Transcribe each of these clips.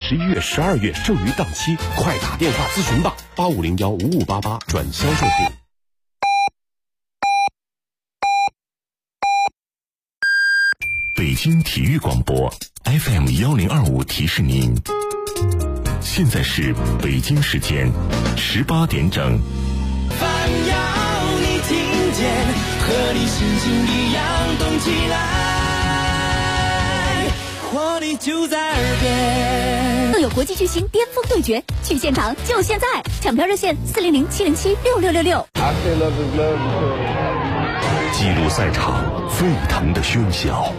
11月、12月剩余档期，快打电话咨询吧，85015588转销售部。 北京体育广播 FM1025提示您，现在是北京时间18点整。 烦要你听见，和你心情一样动起来，活力就在耳边。 更有国际巨星巅峰对决，去现场就现在！抢票热线400-707-6666。 记录赛场沸腾的喧嚣，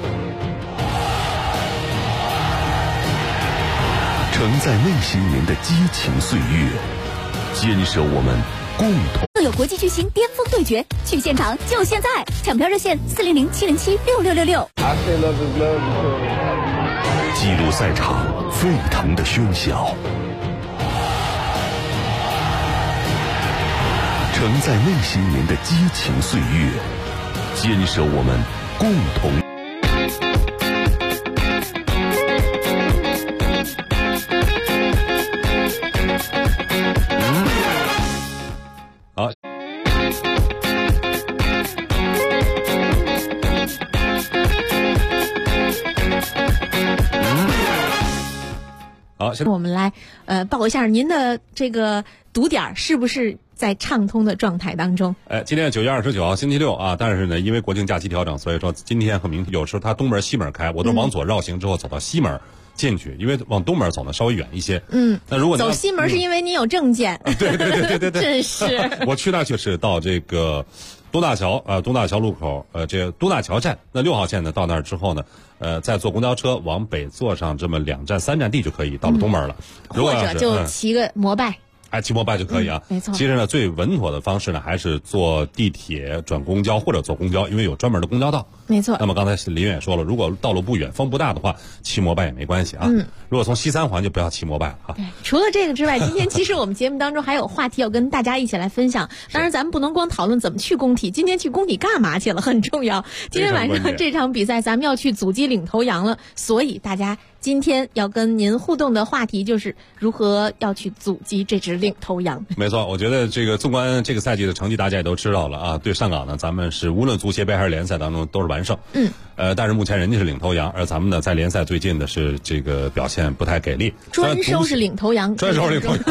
承载内心人的激情岁月，坚守我们共同。 更有国际巨星巅峰对决，去现场就现在！抢票热线400-707-6666。 记录赛场沸腾的喧嚣，承载内心人的激情岁月，坚守我们共同。 好，好，现在我们来报一下您的这个读点是不是在畅通的状态当中？ 今天9月29号星期六啊，但是呢，因为国庆假期调整，所以说今天和明天有时候它东门西门开，我都往左绕行之后走到西门进去，因为往东门走呢稍微远一些。那如果走西门是因为您有证件。 对， 真是。 我去那就是到这个东大桥路口，这个东大桥站，那6号线呢到那儿之后呢，再坐公交车往北坐上这么2站3站地就可以到了东门了。 或者就骑个摩拜。 骑摩拜就可以啊， 没错。 其实呢，最稳妥的方式呢，还是坐地铁转公交或者坐公交，因为有专门的公交道。 没错。 那么刚才林远也说了，如果道路不远、风不大的话，骑摩拜也没关系啊。如果从西三环就不要骑摩拜了啊。 对，除了这个之外，今天其实我们节目当中还有话题要跟大家一起来分享。当然，咱们不能光讨论怎么去工体，今天去工体干嘛去了很重要。今天晚上这场比赛咱们要去阻击领头羊了，所以大家今天要跟您互动的话题就是如何要去阻击这只领头羊。 没错，我觉得这个纵观这个赛季的成绩，大家也都知道了啊。对上港呢，咱们是无论足协杯还是联赛当中都是完胜。但是目前人家是领头羊，而咱们呢在联赛最近的是这个表现不太给力， 专收是领头羊， 专收领头羊。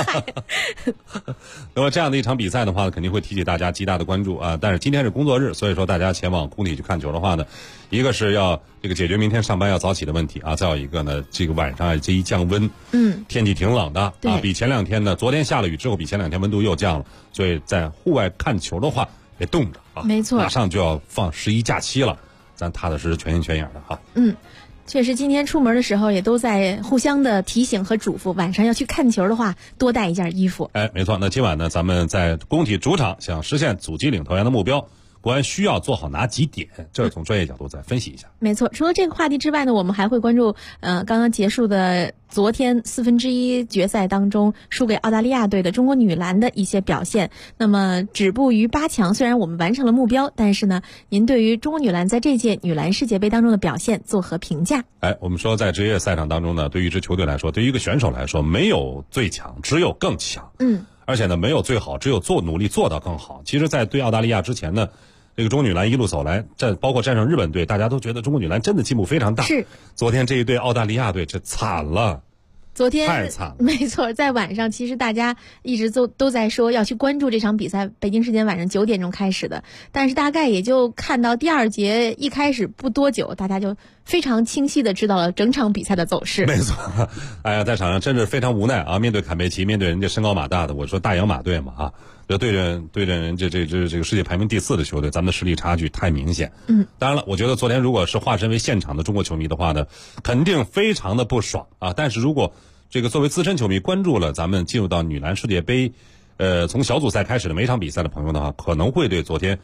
那么这样的一场比赛的话，肯定会提起大家极大的关注啊。但是今天是工作日，所以说大家前往工体去看球的话呢，一个是要这个解决明天上班要早起的问题啊，再有一个呢，这个晚上这一降温，天气挺冷的啊，比前2天呢，昨天下了雨之后，比前2天温度又降了，所以在户外看球的话别冻着啊， 没错， 马上就要放11假期了，咱踏踏实实全心全影的哈。 确实，今天出门的时候也都在互相的提醒和嘱咐，晚上要去看球的话，多带一件衣服。 没错。那今晚呢，咱们在工体主场想实现阻击领头羊的目标，国安需要做好哪几点？这是从专业角度再分析一下。 没错，除了这个话题之外呢，我们还会关注刚刚结束的昨天1/4决赛当中输给澳大利亚队的中国女篮的一些表现。那么止步于8强，虽然我们完成了目标，但是呢，您对于中国女篮在这届女篮世界杯当中的表现作何评价？ 我们说在职业赛场当中呢，对于一支球队来说，对于一个选手来说，没有最强，只有更强。而且呢，没有最好，只有努力做到更好。其实，在对澳大利亚之前呢，这个中国女篮一路走来，包括战胜日本队，大家都觉得中国女篮真的进步非常大。 是， 昨天这一队澳大利亚队这惨了。 昨天太惨了， 没错，在晚上其实大家一直都在说要去关注这场比赛，北京时间晚上9点钟开始的，但是大概也就看到第2节一开始不多久，大家就非常清晰的知道了整场比赛的走势。 没错，在场上真是非常无奈啊！面对坎佩奇，面对人家身高马大的，我说大洋马队嘛啊，就对着人这个世界排名第4的球队，咱们的实力差距太明显。当然了，我觉得昨天如果是化身为现场的中国球迷的话呢，肯定非常的不爽啊！但是如果这个作为资深球迷关注了咱们进入到女篮世界杯，从小组赛开始的每场比赛的朋友的话，可能会对昨天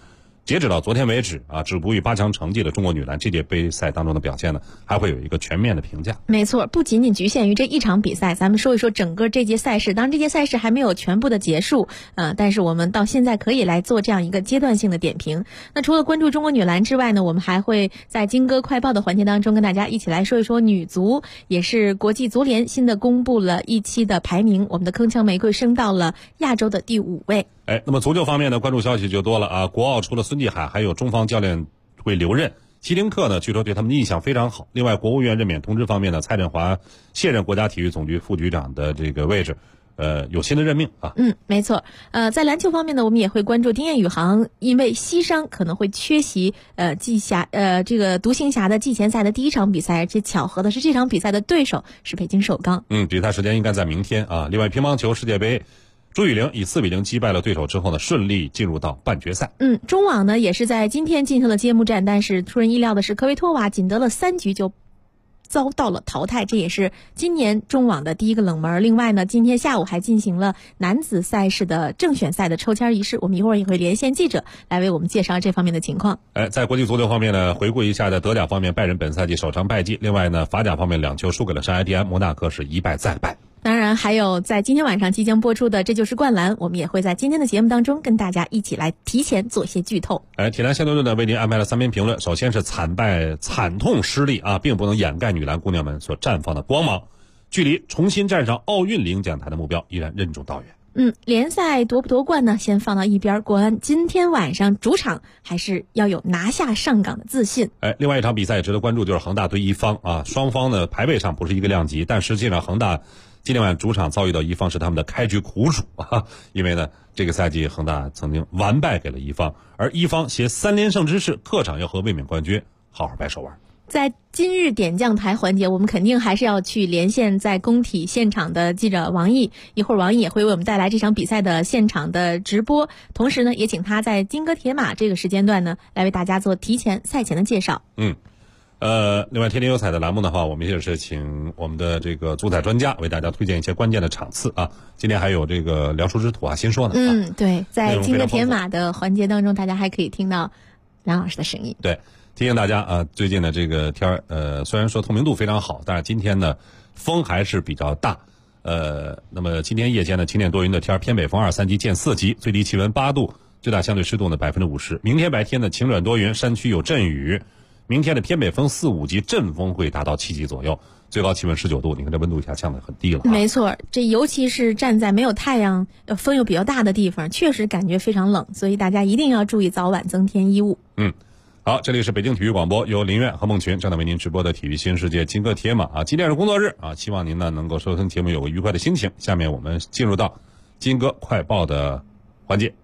截止到昨天为止啊，止步于8强成绩的中国女篮这届杯赛当中的表现呢，还会有一个全面的评价。 没错，不仅仅局限于这一场比赛，咱们说一说整个这届赛事。当然，这届赛事还没有全部的结束，但是我们到现在可以来做这样一个阶段性的点评。那除了关注中国女篮之外呢，我们还会在金歌快报的环节当中跟大家一起来说一说女足，也是国际足联新的公布了一期的排名，我们的铿锵玫瑰升到了亚洲的第5位。 那么足球方面的关注消息就多了啊！国奥除了孙继海，还有中方教练会留任，希林克呢，据说对他们的印象非常好。另外，国务院任免通知方面呢，蔡振华卸任国家体育总局副局长的这个位置，有新的任命啊。 没错。在篮球方面呢，我们也会关注丁彦雨航因为膝伤可能会缺席这个独行侠的季前赛的第一场比赛，而且巧合的是这场比赛的对手是北京首钢。 比赛时间应该在明天啊。另外，乒乓球世界杯，朱雨玲以4比0击败了对手之后呢，顺利进入到半决赛。 中网呢也是在今天进行了揭幕战，但是出人意料的是，科维托娃仅得了3局就遭到了淘汰，这也是今年中网的第一个冷门。另外呢，今天下午还进行了男子赛事的正选赛的抽签仪式，我们一会儿也会连线记者来为我们介绍这方面的情况。 在国际足球方面呢，回顾一下在德甲方面，拜仁本赛季首场败绩。另外呢，法甲方面2球输给了圣埃蒂安，摩纳哥是1败再败。 当然还有在今天晚上即将播出的《这就是灌篮》，我们也会在今天的节目当中跟大家一起来提前做一些剧透。 铁男相对论呢为您安排了3篇评论。首先是惨痛失利啊，并不能掩盖女篮姑娘们所绽放的光芒，距离重新站上奥运领奖台的目标依然任重道远。 联赛夺不夺冠呢，先放到一边。国安今天晚上主场还是要有拿下上港的自信。 另外一场比赛也值得关注，就是恒大对一方啊，双方呢排位上不是一个量级，但实际上恒大今天晚主场遭遇到一方是他们的开局苦主啊，因为呢这个赛季恒大曾经完败给了一方，而一方携3连胜之势，客场要和卫冕冠军好好掰手腕。 在今日点将台环节，我们肯定还是要去连线在工体现场的记者王毅，一会儿王毅也会为我们带来这场比赛的现场的直播，同时呢也请他在金戈铁马这个时间段呢来为大家做提前赛前的介绍。 另外天天有彩的栏目的话，我们也是请我们的这个足彩专家为大家推荐一些关键的场次啊。今天还有这个辽叔之土啊新说呢。 对，在金戈铁马的环节当中，大家还可以听到梁老师的声音。 对，提醒大家啊，最近的这个天虽然说透明度非常好，但是今天呢风还是比较大。那么今天夜间呢晴天多云的天，偏北风2、3级见4级，最低气温8度，最大相对湿度呢50%。明天白天呢晴转多云，山区有阵雨。明天的偏北风4、5级，阵风会达到7级左右，最高气温19度。你看这温度下降的很低了。 没错，这尤其是站在没有太阳、风又比较大的地方，确实感觉非常冷，所以大家一定要注意早晚增添衣物。 好，这里是北京体育广播，由林苑和孟群正在为您直播的体育新世界金戈铁马啊。今天是工作日啊，希望您呢能够收听节目有个愉快的心情。下面我们进入到金戈快报的环节。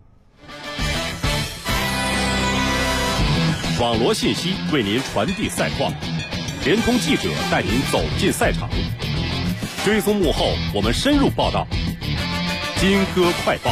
网罗信息为您传递赛况，联通记者带您走进赛场，追踪幕后我们深入报道。金戈快报。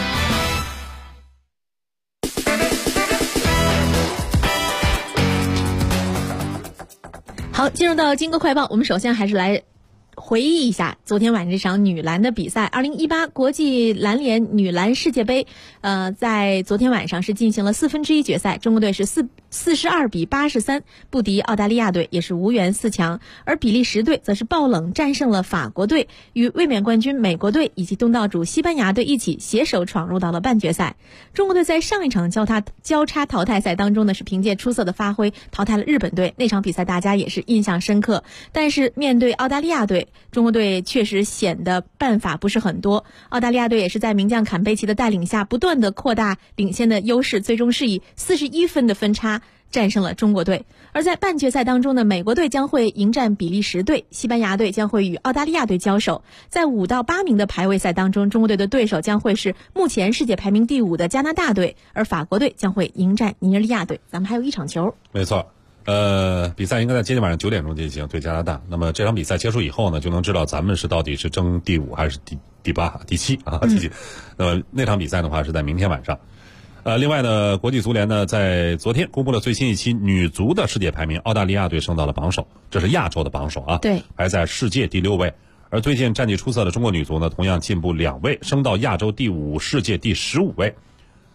好，进入到金戈快报，我们首先还是来回忆一下昨天晚上这场女篮的比赛。2018国际篮联女篮世界杯，在昨天晚上是进行了1/4决赛，中国队是42比83不敌澳大利亚队，也是无缘4强。而比利时队则是爆冷战胜了法国队，与卫冕冠军美国队以及东道主西班牙队一起携手闯入到了半决赛。中国队在上一场交叉淘汰赛当中呢，是凭借出色的发挥淘汰了日本队，那场比赛大家也是印象深刻。但是面对澳大利亚队，中国队确实显得办法不是很多。澳大利亚队也是在名将坎佩奇的带领下，不断的扩大领先的优势，最终是以41分的分差战胜了中国队。而在半决赛当中呢，美国队将会迎战比利时队，西班牙队将会与澳大利亚队交手。在5到8名的排位赛当中，中国队的对手将会是目前世界排名第5的加拿大队，而法国队将会迎战尼日利亚队。咱们还有一场球。 没错。比赛应该在今天晚上9点钟进行，对加拿大。那么这场比赛结束以后呢，就能知道咱们是到底是争第5还是第8、第7啊？第7。那么那场比赛的话是在明天晚上。另外呢，国际足联呢在昨天公布了最新一期女足的世界排名，澳大利亚队升到了榜首，这是亚洲的榜首啊， 对， 排在世界第6位。而最近战绩出色的中国女足呢，同样进步2位，升到亚洲第5，世界第15位。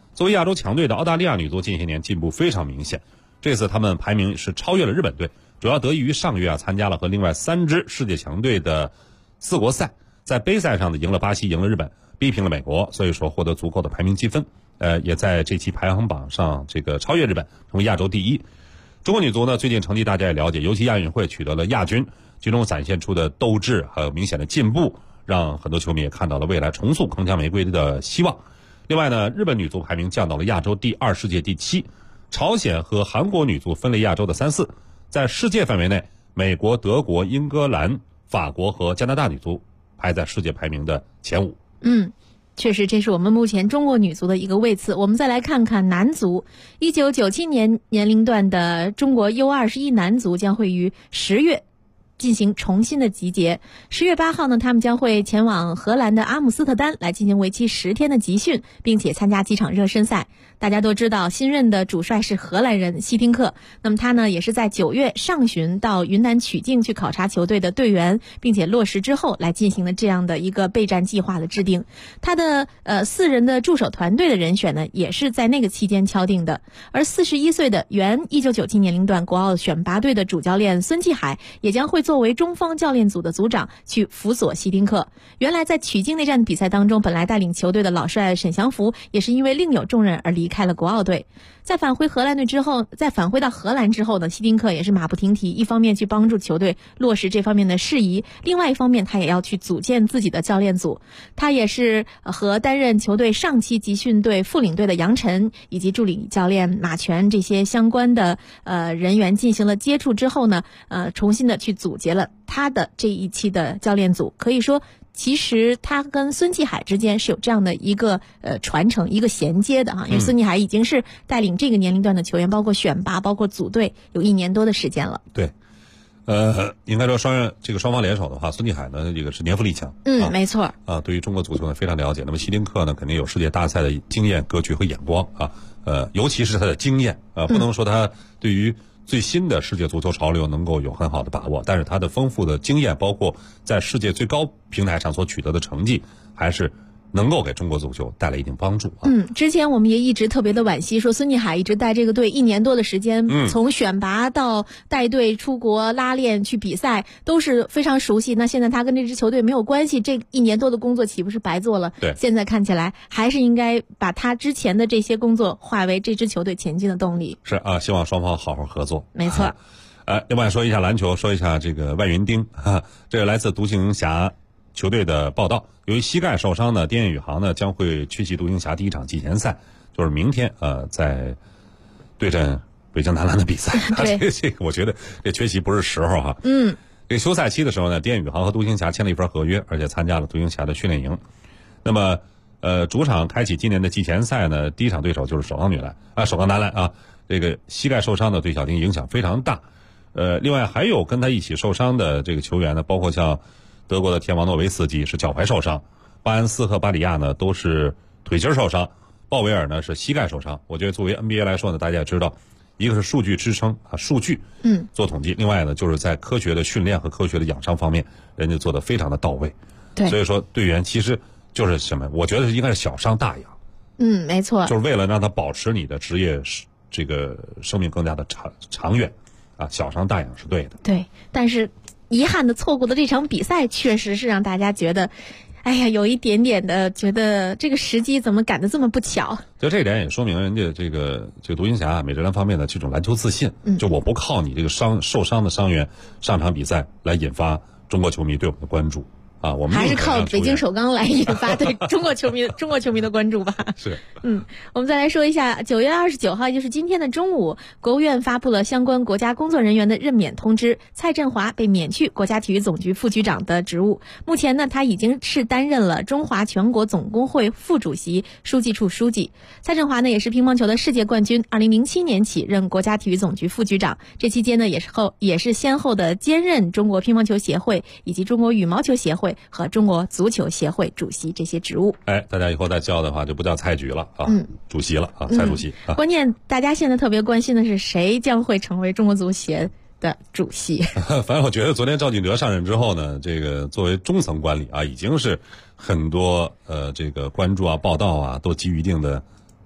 作为亚洲强队的澳大利亚女足近些年进步非常明显，这次他们排名是超越了日本队，主要得益于上月参加了和另外3支世界强队的4国赛，在杯赛上呢赢了巴西，赢了日本，逼平了美国，所以说获得足够的排名积分，也在这期排行榜上这个超越日本，成为亚洲第一。中国女足呢最近成绩大家也了解，尤其亚运会取得了亚军，其中展现出的斗志还有明显的进步，让很多球迷也看到了未来重塑铿锵玫瑰的希望。另外呢，日本女足排名降到了亚洲第2，世界第7。朝鲜和韩国女足分类亚洲的3、4。在世界范围内，美国、德国、英格兰、法国和加拿大女足排在世界排名的前5。 确实，这是我们目前中国女足的一个位次。我们再来看看男足，1997年年龄段的中国 U21 男足将会于10月进行重新的集结。10月8号呢，他们将会前往荷兰的阿姆斯特丹来进行为期10天的集训，并且参加几场热身赛。大家都知道，新任的主帅是荷兰人希丁克，那么他呢也是在9月上旬到云南曲靖去考察球队的队员，并且落实之后来进行了这样的一个备战计划的制定。他的4人的助手团队的人选呢，也是在那个期间敲定的。而41岁的原1997年龄段国奥选拔队的主教练孙继海也将会作为中方教练组的组长去辅佐希丁克。原来在曲靖内战比赛当中，本来带领球队的老帅沈祥福也是因为另有重任而离开了国奥队。在返回到荷兰之后呢，希丁克也是马不停蹄，一方面去帮助球队落实这方面的事宜，另外一方面他也要去组建自己的教练组。他也是和担任球队上期集训队副领队的杨晨以及助理教练马权这些相关的人员进行了接触之后呢，重新的去组结了他的这一期的教练组。可以说其实他跟孙继海之间是有这样的一个传承，一个衔接的哈，因为孙继海已经是带领这个年龄段的球员，包括选拔，包括组队，有1年多的时间了。 对，应该说双方联手的话，孙继海呢这个是年富力强， 没错啊，对于中国足球呢非常了解。那么希丁克呢肯定有世界大赛的经验、格局和眼光啊，尤其是他的经验啊，不能说他对于最新的世界足球潮流能够有很好的把握，但是他的丰富的经验，包括在世界最高平台上所取得的成绩，还是能够给中国足球带来一定帮助啊。 之前我们也一直特别的惋惜，说孙继海一直带这个队1年多的时间，从选拔到带队出国拉练去比赛都是非常熟悉。那现在他跟这支球队没有关系，这1年多的工作岂不是白做了？ 对， 现在看起来还是应该把他之前的这些工作化为这支球队前进的动力。 是啊，希望双方好好合作。 没错。 另外说一下篮球，说一下这个万云丁，这是来自独行侠球队的报道，由于膝盖受伤呢，滇越宇航呢将会缺席独行侠第1场季前赛，就是明天在对阵北京男篮的比赛。这个我觉得这缺席不是时候哈。这个休赛期的时候呢，滇越宇航和独行侠签了一份合约，而且参加了独行侠的训练营。那么主场开启今年的季前赛呢，第1场对手就是首钢男篮啊。这个膝盖受伤的对小丁影响非常大。另外还有跟他一起受伤的这个球员呢，包括像德国的田王诺维斯基是脚踝受伤，巴恩斯和巴里亚呢都是腿筋受伤，鲍威尔呢是膝盖受伤。我觉得作为 NBA 来说呢，大家也知道，一个是数据支撑啊，数据做统计，另外呢就是在科学的训练和科学的养伤方面，人家做得非常的到位。 对， 所以说队员其实就是什么，我觉得应该是小伤大养。 没错， 就是为了让他保持你的职业这个生命更加的长远啊，小伤大养是对的。 对，但是遗憾的错过的这场比赛，确实是让大家觉得，哎呀，有一点点的觉得这个时机怎么赶得这么不巧。 就这点也说明人家这个独行侠美职篮方面的这种篮球自信，就我不靠你这个受伤的伤员上场比赛来引发中国球迷对我们的关注。啊，我们还是靠北京首钢来引发对中国球迷的关注吧。 是， 我们再来说一下9月29号，也就是今天的中午，国务院发布了相关国家工作人员的任免通知，蔡振华被免去国家体育总局副局长的职务。目前呢，他已经是担任了中华全国总工会副主席、书记处书记。蔡振华呢，也是乒乓球的世界冠军，2007年起任国家体育总局副局长，这期间呢，也是先后的兼任中国乒乓球协会以及中国羽毛球协会和中国足球协会主席这些职务。 大家以后再叫的话就不叫蔡局了啊，主席了啊，蔡主席。 关键大家现在特别关心的是谁将会成为中国足协的主席。 反正我觉得昨天赵俊哲上任之后呢，这个作为中层管理啊，已经是很多这个关注啊、报道啊都给予一定的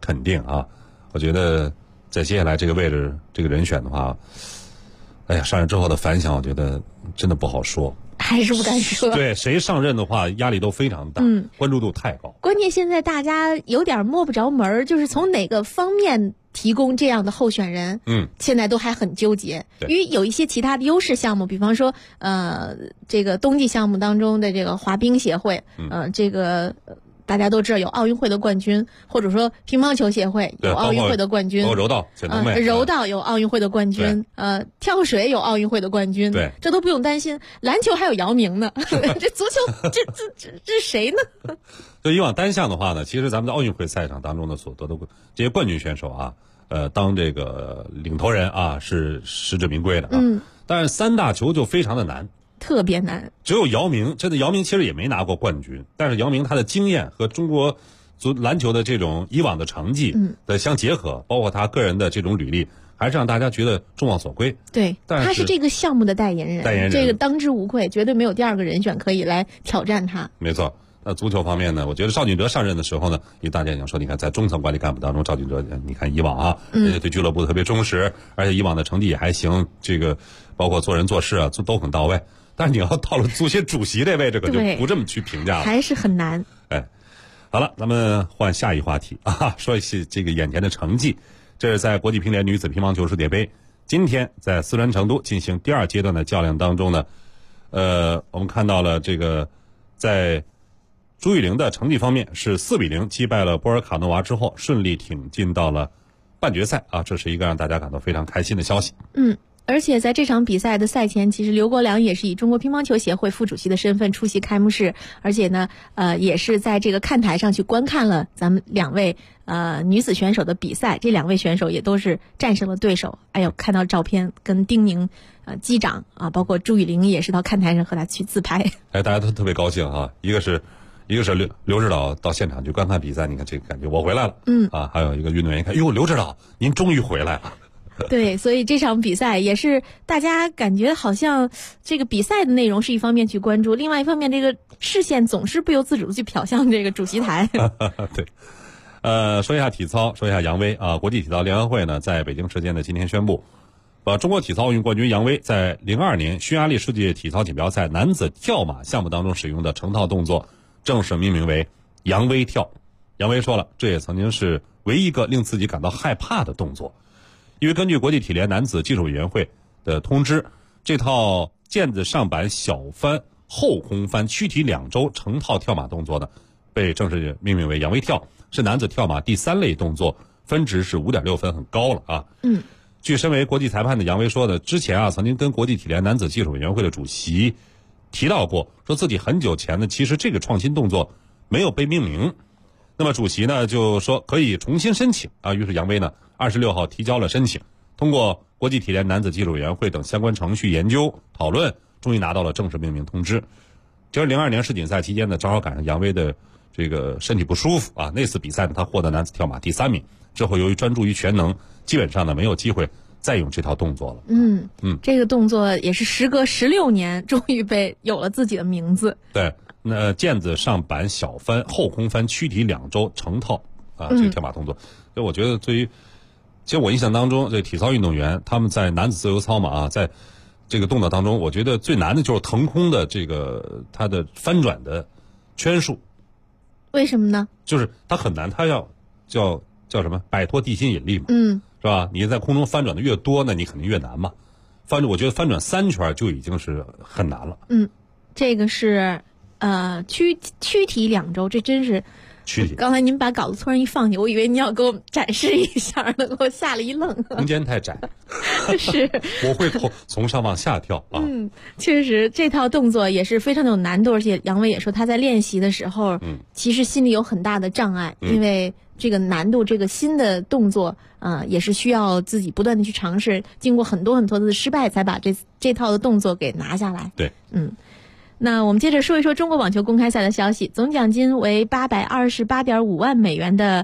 肯定啊。我觉得在接下来这个位置这个人选的话，哎呀，上任之后的反响，我觉得真的不好说。 还是不敢说。 对，谁上任的话，压力都非常大，关注度太高。 关键现在大家有点摸不着门儿，就是从哪个方面提供这样的候选人，现在都还很纠结。因为有一些其他的优势项目，比方说，这个冬季项目当中的这个滑冰协会，这个。大家都知道有奥运会的冠军，或者说乒乓球协会有奥运会的冠军， 包括柔道、简冬妹， 柔道有奥运会的冠军，跳水有奥运会的冠军， 对， 这都不用担心。篮球还有姚明呢，这足球这谁呢？ 就以往单项的话呢，其实咱们在奥运会赛场当中的所得的这些冠军选手啊，当这个领头人啊是实至名归的啊。但是三大球就非常的难。 特别难， 只有姚明，真的姚明其实也没拿过冠军，但是姚明他的经验和中国篮球的这种以往的成绩的相结合，包括他个人的这种履历，还是让大家觉得众望所归。 对，他是这个项目的代言人，这个当之无愧，绝对没有第二个人选可以来挑战他。 没错。那足球方面呢，我觉得赵俊哲上任的时候呢，大家讲说，你看在中层管理干部当中，赵俊哲，你看以往啊，人家对俱乐部特别忠实，而且以往的成绩也还行，这个包括做人做事啊，都很到位。但是你要到了足协主席这位置，可就不这么去评价了， 还是很难。 哎，好了，咱们换下一话题啊，说一些这个眼前的成绩。这是在国际乒联女子乒乓球世界杯，今天在四川成都进行第二阶段的较量当中呢，我们看到了这个在朱玉玲的成绩方面是4-0击败了波尔卡诺娃之后，顺利挺进到了半决赛啊，这是一个让大家感到非常开心的消息。 而且在这场比赛的赛前，其实刘国梁也是以中国乒乓球协会副主席的身份出席开幕式，而且呢，也是在这个看台上去观看了咱们2位女子选手的比赛。这2位选手也都是战胜了对手。哎呦，看到照片跟丁宁击掌啊，包括朱雨玲也是到看台上和他去自拍。 哎，大家都特别高兴啊！一个是刘指导到现场去观看比赛，你看这个感觉我回来了，还有一个运动员一看，哟，刘指导您终于回来了。 对，所以这场比赛也是大家感觉好像这个比赛的内容是一方面去关注，另外一方面这个视线总是不由自主的去瞟向这个主席台。 对，说一下体操，说一下杨威啊，国际体操联合会呢在北京时间的今天宣布，把中国体操奥运冠军杨威在02年匈牙利世界体操锦标赛男子跳马项目当中使用的成套动作正式命名为杨威跳。杨威说了，这也曾经是唯一一个令自己感到害怕的动作。因为根据国际体联男子技术委员会的通知，这套毽子上板小翻后空翻躯体2周成套跳马动作呢，被正式命名为杨威跳，是男子跳马第3类动作，分值是5.6分，很高了啊。据身为国际裁判的杨威说的，之前啊曾经跟国际体联男子技术委员会的主席提到过，说自己很久前呢其实这个创新动作没有被命名。那么主席呢就说可以重新申请啊，于是杨威呢26号提交了申请，通过国际体联男子技术委员会等相关程序研究讨论，终于拿到了正式命名通知。就是02年世锦赛期间呢，正好赶上杨威的这个身体不舒服啊，那次比赛呢他获得男子跳马第3名，之后由于专注于全能，基本上呢没有机会再用这套动作了。 这个动作也是时隔16年终于被有了自己的名字。 对，那毽子上板小翻后空翻躯体2周成套啊，这个跳马动作，所以我觉得对于，其实我印象当中，这体操运动员他们在男子自由操嘛啊，在这个动作当中，我觉得最难的就是腾空的这个它的翻转的圈数。 为什么呢？ 就是它很难，它要叫什么？摆脱地心引力嘛，是吧？你在空中翻转的越多，那你肯定越难嘛。我觉得翻转3圈就已经是很难了。 这个是躯体2周，这真是。 躯体。 刚才您把稿子突然一放下，我以为您要给我展示一下呢，给我吓了一愣。 空间太窄。 是。 我会从上往下跳啊。 确实这套动作也是非常的有难度，而且杨威也说他在练习的时候，其实心里有很大的障碍，因为这个难度，这个新的动作，也是需要自己不断的去尝试，经过很多很多的失败，才把这套的动作给拿下来。 对。 那我们接着说一说中国网球公开赛的消息，总奖金为828.5万美元的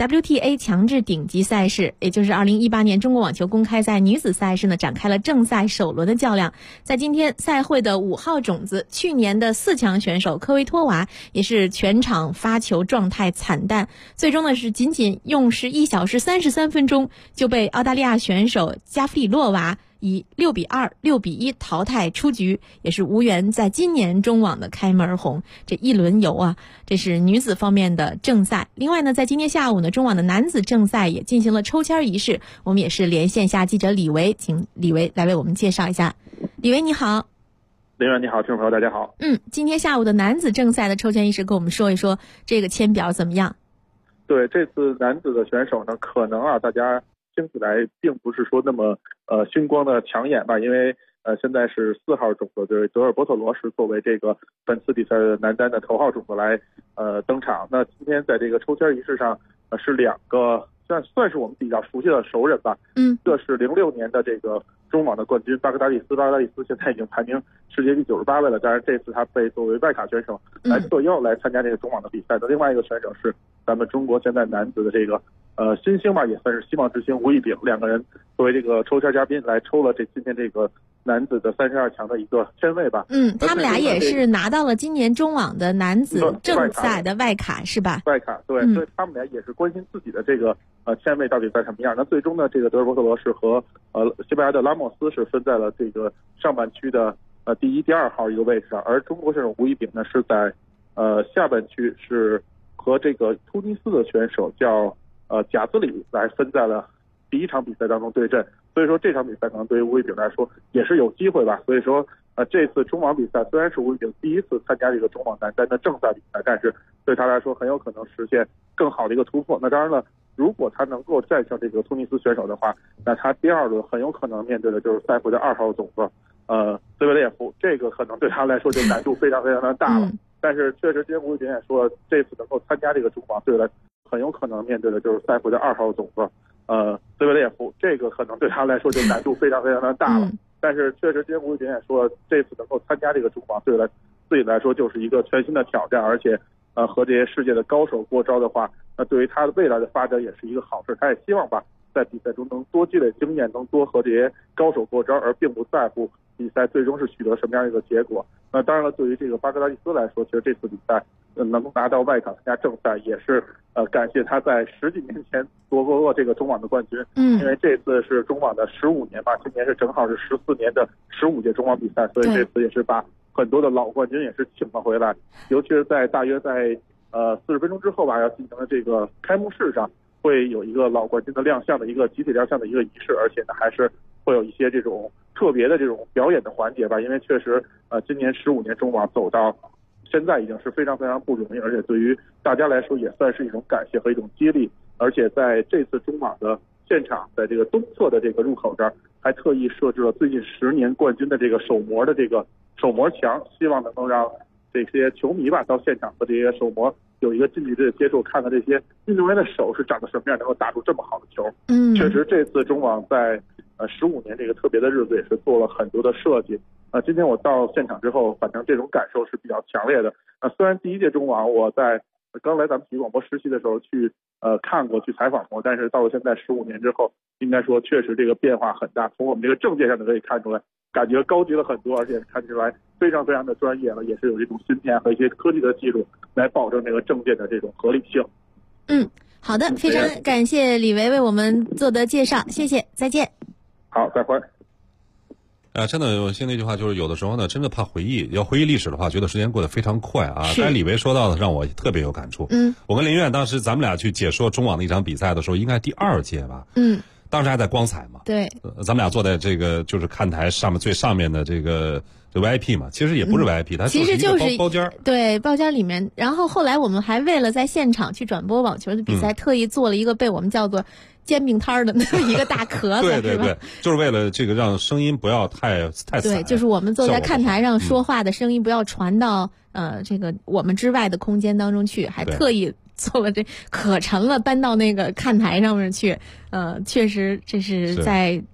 WTA 强制顶级赛事，也就是2018年中国网球公开赛女子赛事呢，展开了正赛首轮的较量。在今天赛会的5号种子，去年的4强选手科维托娃也是全场发球状态惨淡，最终呢是仅仅用时1小时33分钟就被澳大利亚选手加夫里洛娃以6-2、6-1淘汰出局，也是无缘在今年中网的开门红。这一轮游啊，这是女子方面的正赛。另外呢，在今天下午呢，中网的男子正赛也进行了抽签仪式。我们也是连线下记者李维，请李维来为我们介绍一下。李维你好。 林远你好，听众朋友大家好。 今天下午的男子正赛的抽签仪式，跟我们说一说这个签表怎么样？ 对，这次男子的选手呢，可能大家听起来并不是说那么星光的抢眼吧，因为现在是4号种子对德尔波特罗是作为这个本次比赛的男单的头号种子来登场。那今天在这个抽签仪式上是2个算是我们比较熟悉的熟人吧。一个是06年的这个中网的冠军巴格达利斯现在已经排名世界第98位了，当然这次他被作为外卡选手来特邀来参加这个中网的比赛的。另外一个选手是咱们中国现在男子的这个新星吧，也算是希望之星吴亦丙，2个人作为这个抽签嘉宾来抽了今天这个男子的32强的一个签位吧。 他们俩也是拿到了今年中网的男子正赛的外卡是吧？ 外卡，对，所以他们俩也是关心自己的这个签位到底在什么样。那最终呢，这个德尔波特罗是和西班牙的拉莫斯是分在了这个上半区的第1、第2号一个位置上，而中国选手吴亦丙呢是在下半区是和这个突尼斯的选手叫贾兹里来分在了第1场比赛当中对阵。所以说这场比赛可能对于吴亦丙来说也是有机会吧。所以说这次中网比赛虽然是吴亦丙第一次参加这个中网男单的正赛比赛，但是对他来说很有可能实现更好的一个突破。那当然了，如果他能够战胜这个突尼斯选手的话，那他第2轮很有可能面对的就是赛会的2号种子兹维列夫，这个可能对他来说就难度非常非常的大了。但是确实今天吴亦丙也说，这次能够参加这个中网对他很有可能面对的就是赛会的2号种子兹维列夫，这个可能对他来说就难度非常非常的大了。但是确实今天吴亦丙也说，这次能够参加这个中网对他自己来说就是一个全新的挑战，而且和这些世界的高手过招的话，那对于他的未来的发展也是一个好事。他也希望吧，在比赛中能多积累经验，能多和这些高手过招，而并不在乎比赛最终是取得什么样一个结果。那当然了，对于这个巴格达利斯来说，其实这次比赛能够拿到外卡参加正赛，也是感谢他在10几年前夺过这个中网的冠军。因为这次是中网的15年吧，今年是正好是14年的15届中网比赛，所以这次也是把很多的老冠军也是请了回来。尤其是大约在40分钟之后吧，要进行的这个开幕式上，会有一个老冠军的亮相的一个集体亮相的一个仪式，而且呢还是会有一些这种特别的这种表演的环节吧。因为确实今年15年中网走到现在已经是非常非常不容易，而且对于大家来说也算是一种感谢和一种激励。而且在这次中网的现场，在这个东侧的这个入口这儿，还特意设置了最近10年冠军的这个手模的这个手模墙，希望能够让这些球迷吧到现场和这些手模有一个近距离的接触，看看这些运动员的手是长得什么样，能够打出这么好的球。确实这次中网在15年这个特别的日子也是做了很多的设计。今天我到现场之后，反正这种感受是比较强烈的。虽然第1届中网我在刚来咱们体育广播实习的时候去看过，去采访过，但是到了现在15年之后，应该说确实这个变化很大。从我们这个证件上就可以看出来，感觉高级了很多，而且看起来非常非常的专业了，也是有这种芯片和一些科技的技术来保证这个证件的这种合理性。 好的，非常感谢李维为我们做的介绍，谢谢，再见。 好，再会。 真的，我现在那句话就是，有的时候呢，真的怕回忆，要回忆历史的话，觉得时间过得非常快啊。刚才李维说到的，让我特别有感触。我跟林苑当时咱们俩去解说中网的一场比赛的时候，应该第2届吧。当时还在光彩嘛。对。咱们俩坐在这个就是看台上面最上面的这个VIP 嘛，其实也不是 VIP，它其实就是包间。 对，包间里面。然后后来我们还为了在现场去转播网球的比赛，特意做了一个被我们叫做煎饼摊的那么一个大壳子。 对对对，就是为了这个让声音不要太惨。 对，就是我们坐在看台上说话的声音不要传到这个我们之外的空间当中去，还特意做了这可沉了，搬到那个看台上面去。确实这是在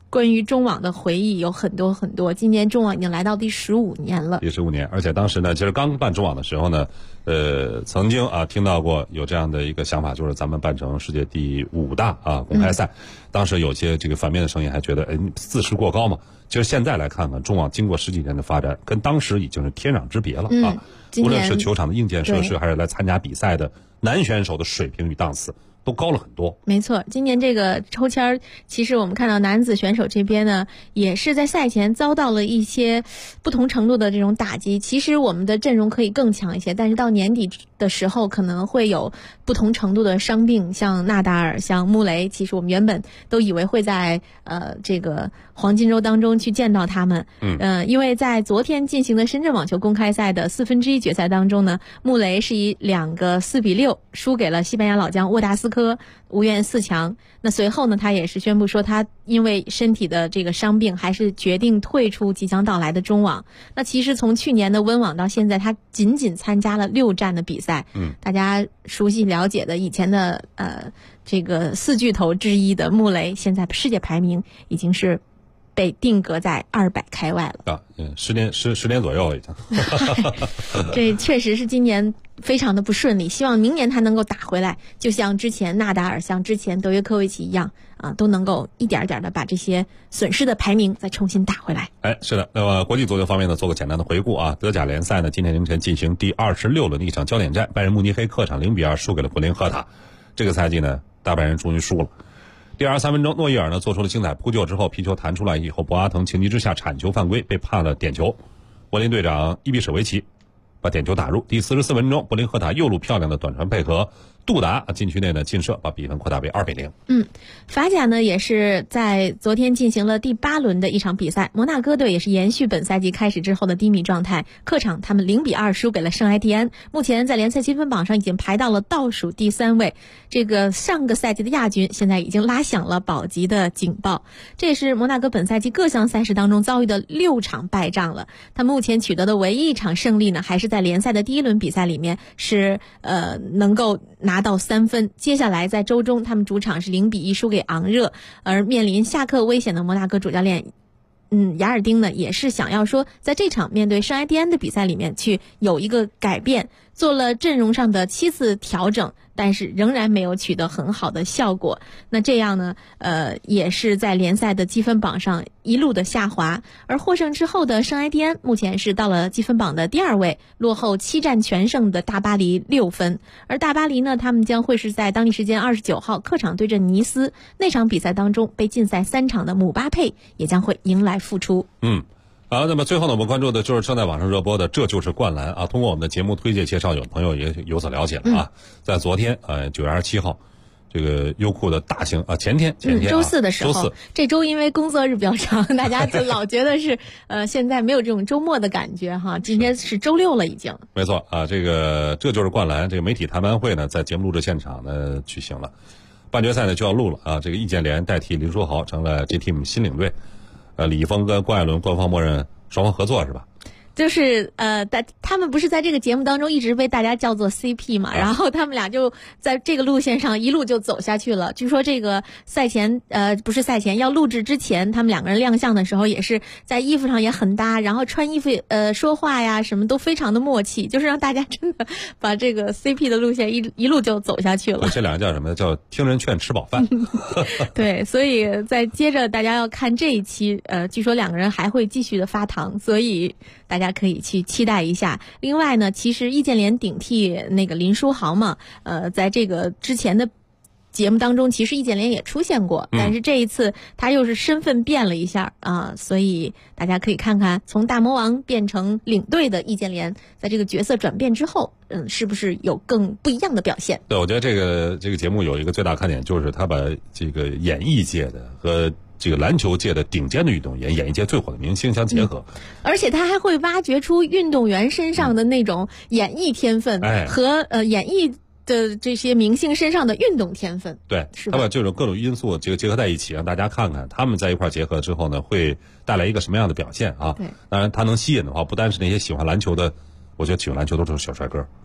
关于中网的回忆有很多很多。今年中网已经来到第15年了， 第15年，而且当时呢，其实刚办中网的时候呢，曾经听到过有这样的一个想法，就是咱们办成世界第5大公开赛。当时有些这个反面的声音还觉得，自视过高嘛。其实现在来看看，中网经过10几年的发展，跟当时已经是天壤之别了啊。无论是球场的硬件设施，还是来参加比赛的男选手的水平与档次，都高了很多。 没错，今年这个抽签其实我们看到男子选手这边呢，也是在赛前遭到了一些不同程度的这种打击。其实我们的阵容可以更强一些，但是到年底的时候可能会有不同程度的伤病，像纳达尔、像穆雷，其实我们原本都以为会在这个黄金周当中去见到他们。因为在昨天进行的深圳网球公开赛的1/4决赛当中呢，穆雷是以2个4-6输给了西班牙老将沃达斯科，无缘4强。那随后呢，他也是宣布说，他因为身体的这个伤病，还是决定退出即将到来的中网。那其实从去年的温网到现在，他仅仅参加了6站的比赛。大家熟悉了解的以前的这个4巨头之一的穆雷，现在世界排名已经是被定格在200开外了。 10年左右了已经。 这确实是今年非常的不顺利，希望明年他能够打回来，就像之前纳达尔、像之前德约科维奇一样都能够一点点的把这些损失的排名再重新打回来。 是的。那么国际足球方面呢，做个简单的回顾德甲联赛呢，今天凌晨进行第26轮的一场焦点战，拜仁慕尼黑客场0-2输给了柏林赫塔。这个赛季呢，大拜仁终于输了。第23分钟，诺伊尔呢做出了精彩扑救之后，皮球弹出来以后，博阿滕情急之下铲球犯规，被判了点球。柏林队长伊比舍维奇把点球打入。第44分钟，柏林赫塔右路漂亮的短传配合，杜达禁区内呢劲射，把比分扩大为2-0。 法甲呢也是在昨天进行了第8轮的一场比赛，摩纳哥队也是延续本赛季开始之后的低迷状态，客场他们0-2输给了圣埃蒂安，目前在联赛积分榜上已经排到了倒数第3位。这个上个赛季的亚军现在已经拉响了保级的警报。这也是摩纳哥本赛季各项赛事当中遭遇的6场败仗了。他目前取得的唯一一场胜利呢，还是在联赛的第1轮比赛里面是能够拿到3分。接下来在周中他们主场是0-1输给昂热，而面临下课危险的摩纳哥主教练雅尔丁呢，也是想要说在这场面对圣埃蒂安的比赛里面去有一个改变，做了阵容上的7次调整，但是仍然没有取得很好的效果。那这样呢也是在联赛的积分榜上一路的下滑。而获胜之后的圣埃蒂安目前是到了积分榜的第2位，落后7战全胜的大巴黎6分。而大巴黎呢，他们将会是在当地时间29号客场对阵尼斯，那场比赛当中被禁赛3场的姆巴佩也将会迎来复出。 好，那么最后呢，我们关注的就是正在网上热播的《这就是灌篮》通过我们的节目推介介绍，有朋友也有所了解了在昨天9月27号，这个优酷的大型前天周4的时候，这周因为工作日比较长，大家就老觉得是现在没有这种周末的感觉哈。今天是周6了已经。 没错这就是灌篮这个媒体谈判会呢，在节目录制现场呢举行了，半决赛呢就要录了这个易建联代替林书豪成了 J-Team 新领队。李易峰跟关艾伦官方默认双方合作是吧？ 就是他们不是在这个节目当中一直被大家叫做 CP 嘛，然后他们俩就在这个路线上一路就走下去了。据说这个赛前不是赛前要录制之前，他们2个人亮相的时候也是在衣服上也很搭，然后穿衣服说话呀什么都非常的默契，就是让大家真的把这个 CP 的路线一路就走下去了。 这2个叫什么？叫听人劝吃饱饭。 对，所以再接着大家要看这一期据说2个人还会继续的发糖，所以大家可以去期待一下。另外呢，其实易建联顶替那个林书豪嘛，在这个之前的节目当中，其实易建联也出现过，但是这一次他又是身份变了一下所以大家可以看看从大魔王变成领队的易建联，在这个角色转变之后，是不是有更不一样的表现？ 对，我觉得这个节目有一个最大看点，就是他把这个演艺界的和这个篮球界的顶尖的运动员、演艺界最火的明星相结合， 而且他还会挖掘出运动员身上的那种演艺天分和演艺的这些明星身上的运动天分。 对，他把这种各种因素结合在一起，让大家看看他们在一块结合之后呢，会带来一个什么样的表现啊？ 对， 当然他能吸引的话，不单是那些喜欢篮球的，我觉得喜欢篮球都是小帅哥。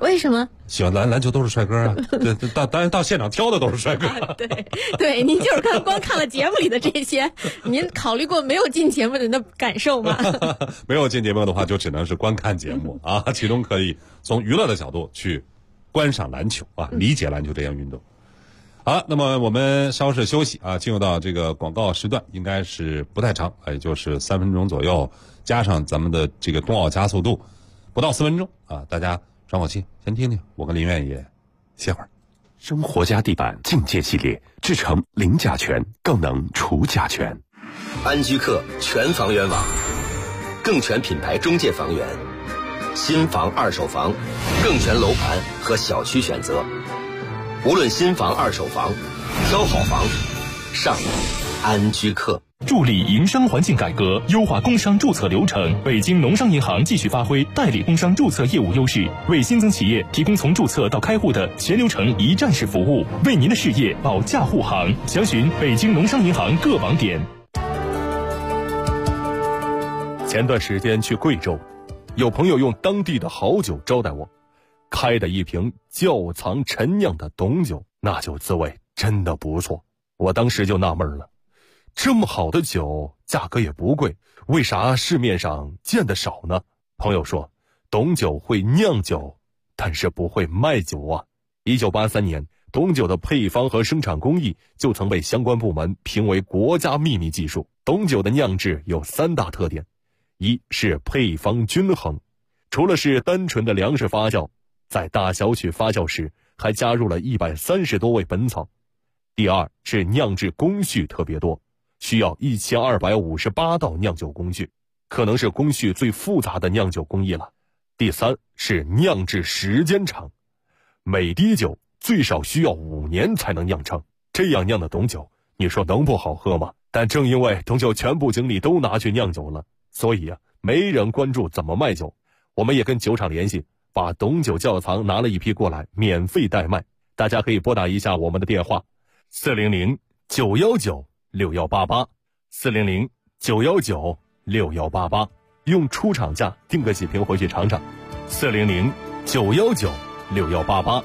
为什么？ 喜欢篮球都是帅哥啊！当然到现场挑的都是帅哥。 对，您就是光看了节目里的这些，您考虑过没有进节目的人的感受吗？ 没有进节目的话，就只能是观看节目啊。其中可以从娱乐的角度去观赏篮球啊，理解篮球这项运动。好，那么我们稍事休息啊，进入到这个广告时段，应该是不太长，也就是3分钟左右，加上咱们的这个冬奥加速度，不到4分钟啊，大家喘口气，先听听，我跟林苑也歇会儿。 生活家地板境界系列，制成零甲醛，更能除甲醛。 安居客全房源网，更全品牌中介房源，新房二手房，更全楼盘和小区选择。无论新房二手房，挑好房上安居客。 助力营商环境改革，优化工商注册流程。北京农商银行继续发挥代理工商注册业务优势，为新增企业提供从注册到开户的全流程一站式服务，为您的事业保驾护航。详询北京农商银行各网点。前段时间去贵州，有朋友用当地的好酒招待我，开的一瓶窖藏陈酿的董酒，那酒滋味真的不错。我当时就纳闷了，这么好的酒，价格也不贵，为啥市面上见得少呢？朋友说，董酒会酿酒，但是不会卖酒啊。1983年，董酒的配方和生产工艺就曾被相关部门评为国家秘密技术。董酒的酿制有3大特点，一是配方均衡，除了是单纯的粮食发酵，在大小曲发酵时还加入了130多味本草。第二是酿制工序特别多，需要1258道酿酒工序，可能是工序最复杂的酿酒工艺了。第三是酿制时间长，每滴酒最少需要5年才能酿成，这样酿的董酒，你说能不好喝吗？但正因为董酒全部精力都拿去酿酒了，所以没人关注怎么卖酒。我们也跟酒厂联系，把董酒窖藏拿了一批过来，免费代卖。大家可以拨打一下我们的电话400-919-6188 400-919-6188，用出厂价订个几瓶回去尝尝。400-919-6188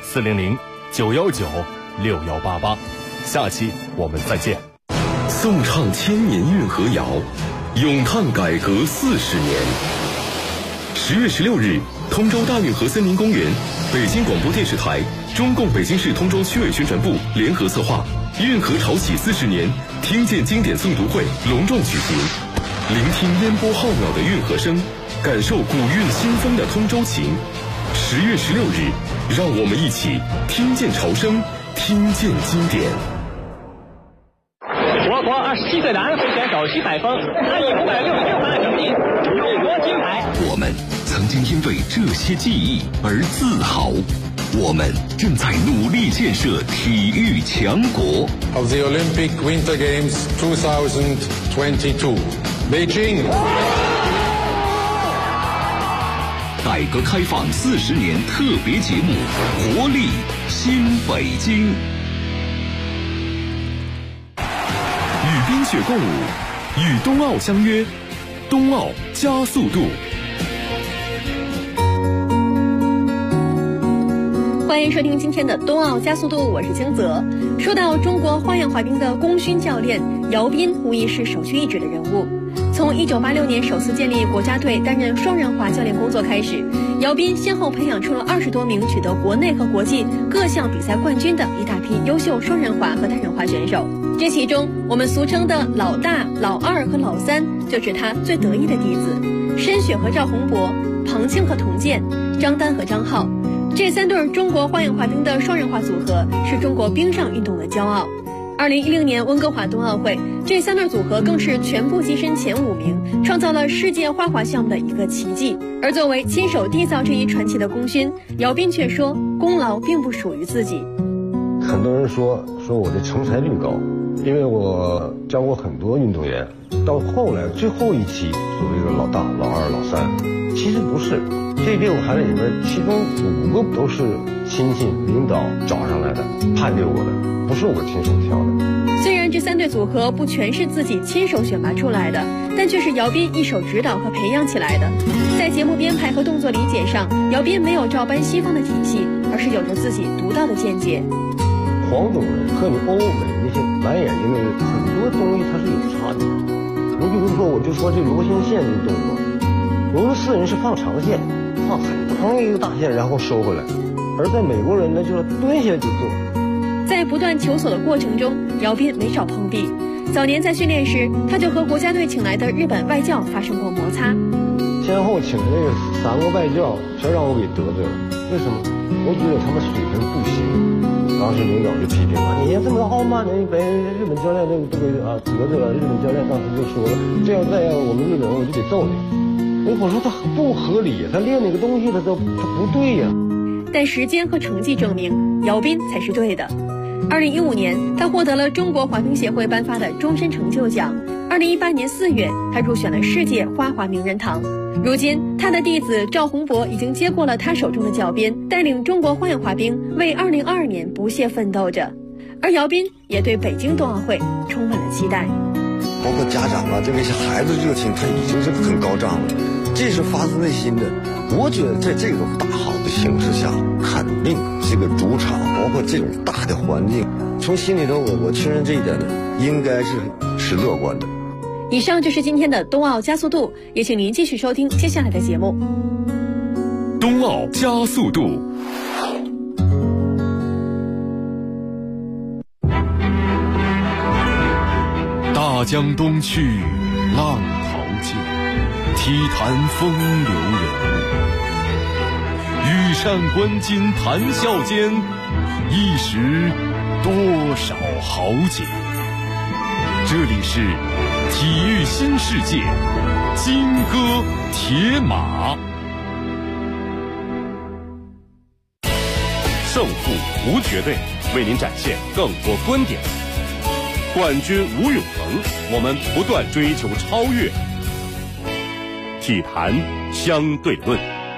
400-919-6188，下期我们再见。 颂唱千年运河谣，咏叹改革40年。10月16日，通州大运河森林公园，北京广播电视台、中共北京市通州区委宣传部联合策划运河潮起40年听见经典诵读会隆重举行，聆听烟波浩渺的运河声，感受古韵新风的通州情。10月16日，让我们一起听见潮声，听见经典。 我国27岁的安徽选手徐采峰，他以566分的成绩勇夺金牌。 我们曾经因为这些记忆而自豪，我们正在努力建设体育强国。 Of the Olympic Winter Games 2022, Beijing。 改革开放40年特别节目，活力新北京。与冰雪共舞，与冬奥相约，冬奥加速度。 欢迎收听今天的冬奥加速度，我是清泽。说到中国花样滑冰的功勋教练姚斌，无疑是首屈一指的人物。从1986年首次建立国家队担任双人滑教练工作开始，姚斌先后培养出了20多名取得国内和国际各项比赛冠军的一大批优秀双人滑和单人滑选手。这其中，我们俗称的老大、老二和老三就是他最得意的弟子：申雪和赵宏博、庞庆和童健、张丹和张浩。这3对中国花样滑冰的双人滑组合是中国冰上运动的骄傲。2010年温哥华冬奥会，这3对组合更是全部跻身前5名，创造了世界花滑项目的一个奇迹。而作为亲手缔造这一传奇的功勋，姚斌却说，功劳并不属于自己。 很多人说我的成才率高，因为我教过很多运动员，到后来最后一期作为一个老大、老二、老三，其实不是。这6个孩子里边，其中5个都是亲戚领导找上来的，判定我的，不是我亲手挑的。 虽然这 3队组合不全是自己亲手选拔出来的，但却是姚斌一手指导和培养起来的。在节目编排和动作理解上，姚斌没有照搬西方的体系，而是有着自己独到的见解。 黄种人和你欧美那些蓝眼睛的很多东西它是有差别的。你比如说，我就说这螺旋线这个动作，俄罗斯人是放长线，放很长一个大线，然后收回来，而在美国人呢，就是蹲下就做。 在不断求索的过程中，姚斌没少碰壁。早年在训练时，他就和国家队请来的日本外教发生过摩擦。 先后请的这个3个外教，全让我给得罪了。为什么？我觉得他们水平不行。当时领导就批评了，你这么傲慢的，被日本教练都给得罪了。日本教练当时就说了，这要再要我们日本人，我就得揍你。我说他不合理，他练那个东西他不对呀。 但时间和成绩证明，姚斌才是对的。2015年，他获得了中国滑冰协会颁发的终身成就奖。2018年4月，他入选了世界花滑名人堂。如今，他的弟子赵宏博已经接过了他手中的教鞭，带领中国花样滑冰为2022年不懈奋斗着。而姚斌也对北京冬奥会充满了期待。 包括家长啊，这个孩子热情，他已经是很高涨了，这是发自内心的。我觉得在这种大好的形势下，肯定这个主场，包括这种大的环境，从心里头我确认这一点呢，应该是乐观的。 以上就是今天的冬奥加速度，也请您继续收听接下来的节目。 冬奥加速度。大江东去，浪淘尽，体坛风流人物。羽扇纶巾谈笑间，一时多少豪杰。这里是体育新世界，金戈铁马。 胜负无绝对，为您展现更多观点。冠军无永恒，我们不断追求超越。体坛相对论。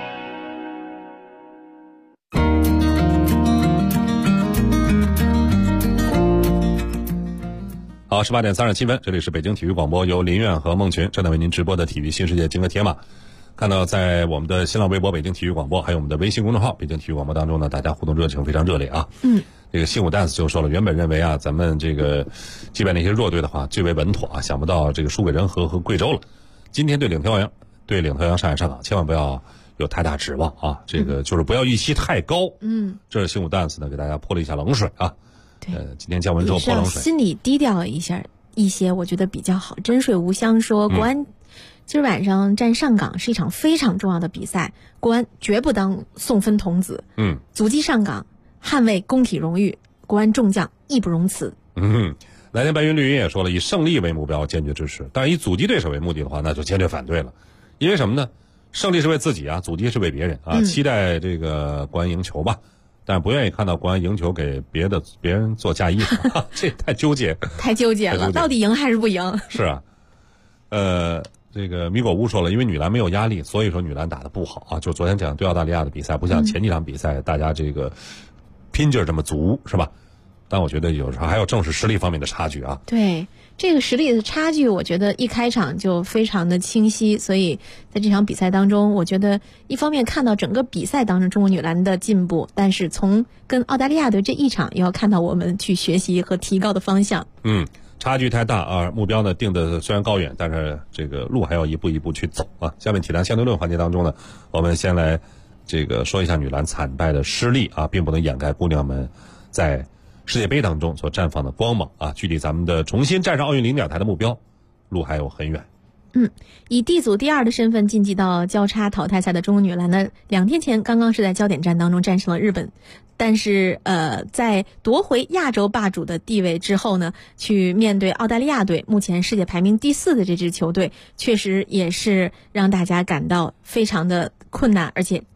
好，18点37分，这里是北京体育广播，由林苑和孟群正在为您直播的体育新世界金戈铁马。看到在我们的新浪微博北京体育广播，还有我们的微信公众号北京体育广播当中呢，大家互动热情非常热烈啊。这个新武 dance 就说了，原本认为啊，咱们这个击败那些弱队的话最为稳妥啊，想不到这个输给仁和和贵州了。今天对领头羊上海上港，千万不要有太大指望啊，这个就是不要预期太高。这是新武 dance 呢给大家泼了一下冷水啊。 对， 今天降温之后泼冷水， 心里低调一些，我觉得比较好。真水无香说，国安今儿晚上战上港是一场非常重要的比赛，国安绝不当送分童子。阻击上港，捍卫工体荣誉，国安众将义不容辞。 来年白云绿云也说了，以胜利为目标坚决支持，但是以阻击对手为目的的话，那就坚决反对了。因为什么呢？胜利是为自己啊，阻击是为别人啊。期待这个国安赢球吧，但不愿意看到国安赢球给别人做嫁衣服，这太纠结了， 到底赢还是不赢？ 是啊，这个米果乌说了，因为女篮没有压力，所以说女篮打得不好啊。就昨天讲对澳大利亚的比赛，不像前几场比赛大家这个拼劲儿这么足，是吧？但我觉得有时候还要正视实力方面的差距啊。 对，这个实力的差距，我觉得一开场就非常的清晰。所以在这场比赛当中，我觉得一方面看到整个比赛当中中国女篮的进步，但是从跟澳大利亚队这一场，也要看到我们去学习和提高的方向。 差距太大啊！目标呢定的虽然高远，但是这个路还要一步一步去走啊。下面体坛相对论环节当中呢，我们先来这个说一下女篮惨败的失利啊，并不能掩盖姑娘们在世界杯当中所绽放的光芒啊。距离咱们的重新站上奥运领奖台的目标，路还有很远。 以D组第2的身份晋级到交叉淘汰赛的中国女篮呢，2天前刚刚是在焦点战当中战胜了日本，但是在夺回亚洲霸主的地位之后呢，去面对澳大利亚队，目前世界排名第4的这支球队，确实也是让大家感到非常的困难，而且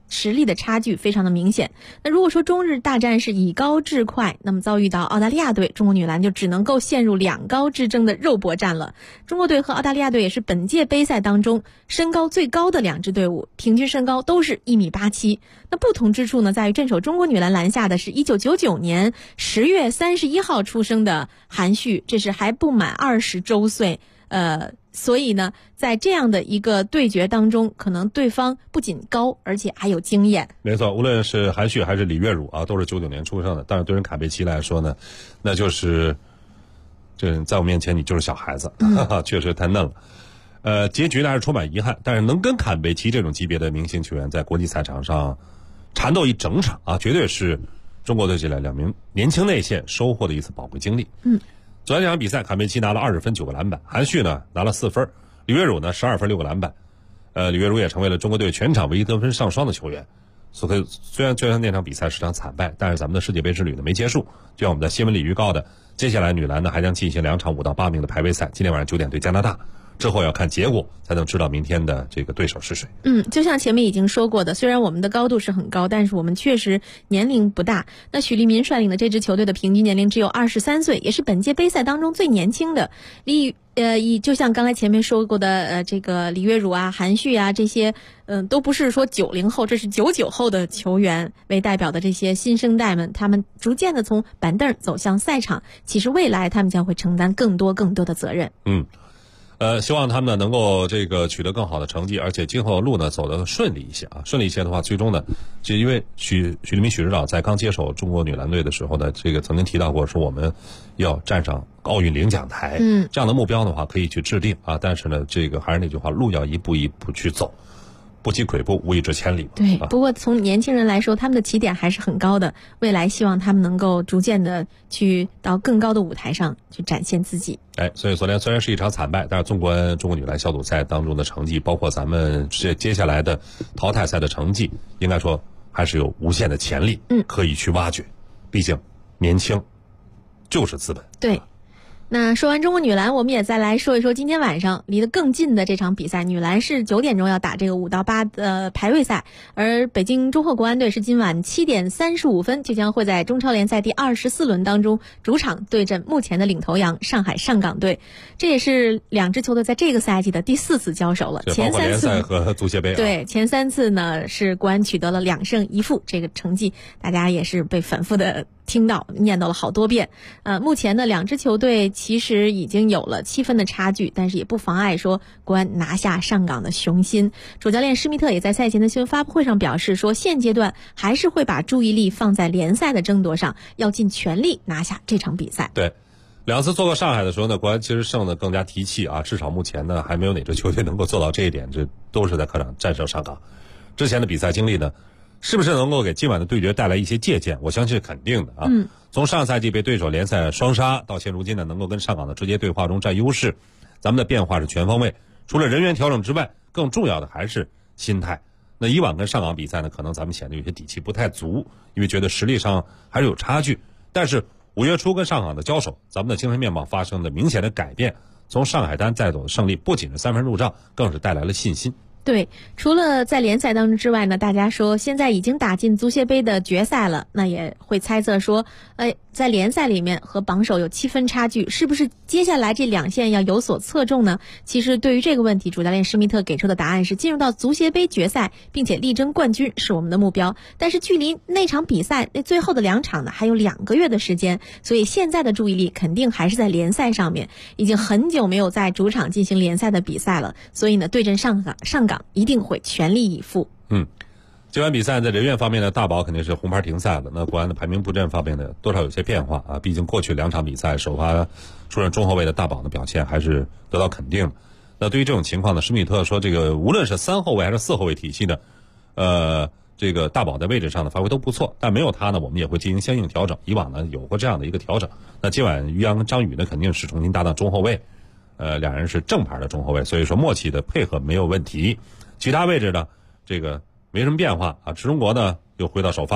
实力的差距非常的明显。那如果说中日大战是以高制快，那么遭遇到澳大利亚队，中国女篮就只能够陷入两高之争的肉搏战了。中国队和澳大利亚队也是本届杯赛当中身高最高的两支队伍，平均身高都是1.87米。那不同之处呢，在于镇守中国女篮篮下的是1999年10月31号出生的韩旭，这是还不满20周岁。所以呢，在这样的一个对决当中，可能对方不仅高，而且还有经验。 没错，无论是韩旭还是李月汝啊，都是99年出生的。但是对人坎贝奇来说呢，那就是这在我面前你就是小孩子，确实太嫩了。结局呢还是充满遗憾，但是能跟坎贝奇这种级别的明星球员在国际赛场上缠斗一整场啊，绝对是中国队这两名年轻内线收获的一次宝贵经历。昨天这场比赛，坎贝奇拿了20分9个篮板，韩旭呢拿了4分，李月汝呢12分6个篮板。李月汝也成为了中国队全场唯一得分上双的球员。虽然那场比赛是场惨败，但是咱们的世界杯之旅呢没结束。就像我们在新闻里预告的，接下来女篮呢还将进行2场5到8名的排位赛，今天晚上9点对加拿大。之后要看结果才能知道明天的这个对手是谁。 就像前面已经说过的，虽然我们的高度是很高，但是我们确实年龄不大。那许利民率领的这支球队的平均年龄只有23岁，也是本届杯赛当中最年轻的。就像刚才前面说过的，这个李月汝啊、韩旭啊这些，都不是说90后，这是99后的球员为代表的这些新生代们，他们逐渐的从板凳走向赛场，其实未来他们将会承担更多的责任。 希望他们呢能够这个取得更好的成绩，而且今后路呢走得顺利一些啊。顺利一些的话，最终呢，就因为许利民许指导在刚接手中国女篮队的时候呢，这个曾经提到过说我们要站上奥运领奖台，这样的目标的话可以去制定啊。但是呢，这个还是那句话，路要一步一步去走。不积跬步，无以至千里。 对，不过从年轻人来说，他们的起点还是很高的。未来希望他们能够逐渐的去到更高的舞台上去展现自己。 所以昨天虽然是一场惨败，但是纵观中国女篮小组赛当中的成绩，包括咱们接下来的淘汰赛的成绩，应该说还是有无限的潜力，可以去挖掘。毕竟年轻就是资本。 对。那说完中国女篮，我们也再来说一说今天晚上离得更近的这场比赛。女篮是9点钟要打这个5到8的排位赛，而北京中赫国安队是今晚7点35分就将会在中超联赛第24轮当中主场对阵目前的领头羊上海上港队。这也是两支球队在这个赛季的第4次交手了。 前3次联赛和足协杯。 对，前3次呢是国安取得了2胜1负，这个成绩大家也是被反复的听到念叨了好多遍。目前呢两支球队其实已经有了7分的差距，但是也不妨碍说国安拿下上港的雄心。主教练施密特也在赛前的新闻发布会上表示说，现阶段还是会把注意力放在联赛的争夺上，要尽全力拿下这场比赛。 对，2次做过上海的时候呢，国安其实胜得更加提气啊，至少目前呢还没有哪支球队能够做到这一点，这都是在客场战胜上港。之前的比赛经历呢，是不是能够给今晚的对决带来一些借鉴？我相信是肯定的啊。从上赛季被对手联赛双杀到现如今呢，能够跟上港的直接对话中占优势，咱们的变化是全方位。除了人员调整之外，更重要的还是心态。那以往跟上港比赛呢，可能咱们显得有些底气不太足，因为觉得实力上还是有差距。但是5月初跟上港的交手，咱们的精神面貌发生了明显的改变。从上海滩再走的胜利，不仅是3分入账，更是带来了信心。 对，除了在联赛当中之外呢，大家说现在已经打进足协杯的决赛了，那也会猜测说，在联赛里面和榜首有7分差距，是不是接下来这2线要有所侧重呢？其实对于这个问题，主教练施密特给出的答案是进入到足协杯决赛，并且力争冠军是我们的目标。但是距离那场比赛那最后的2场呢，还有2个月的时间，所以现在的注意力肯定还是在联赛上面。已经很久没有在主场进行联赛的比赛了，所以呢，对阵上港一定会全力以赴。 今晚比赛在人员方面呢，大宝肯定是红牌停赛了。那国安的排名布阵方面呢，多少有些变化啊。毕竟过去2场比赛首发出任中后卫的大宝的表现还是得到肯定的。那对于这种情况呢，施密特说，这个无论是3后卫还是4后卫体系的，这个大宝在位置上的发挥都不错，但没有他呢，我们也会进行相应调整。以往呢有过这样的一个调整。那今晚于洋跟张宇呢肯定是重新搭档中后卫，两人是正牌的中后卫，所以说默契的配合没有问题。其他位置呢，这个没什么变化啊。池中国呢又回到首发，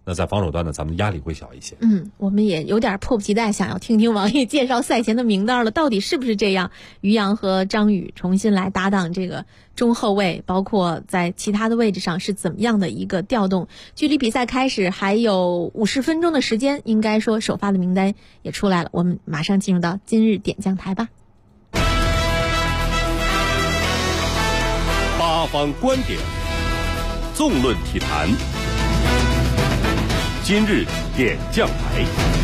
那在防守端呢，咱们压力会小一些。 我们也有点迫不及待想要听听王毅介绍赛前的名单了，到底是不是这样？于洋和张宇重新来搭档这个中后卫，包括在其他的位置上是怎么样的一个调动？距离比赛开始还有50分钟的时间，应该说首发的名单也出来了，我们马上进入到今日点将台吧。 八方观点，纵论体坛。今日点将台。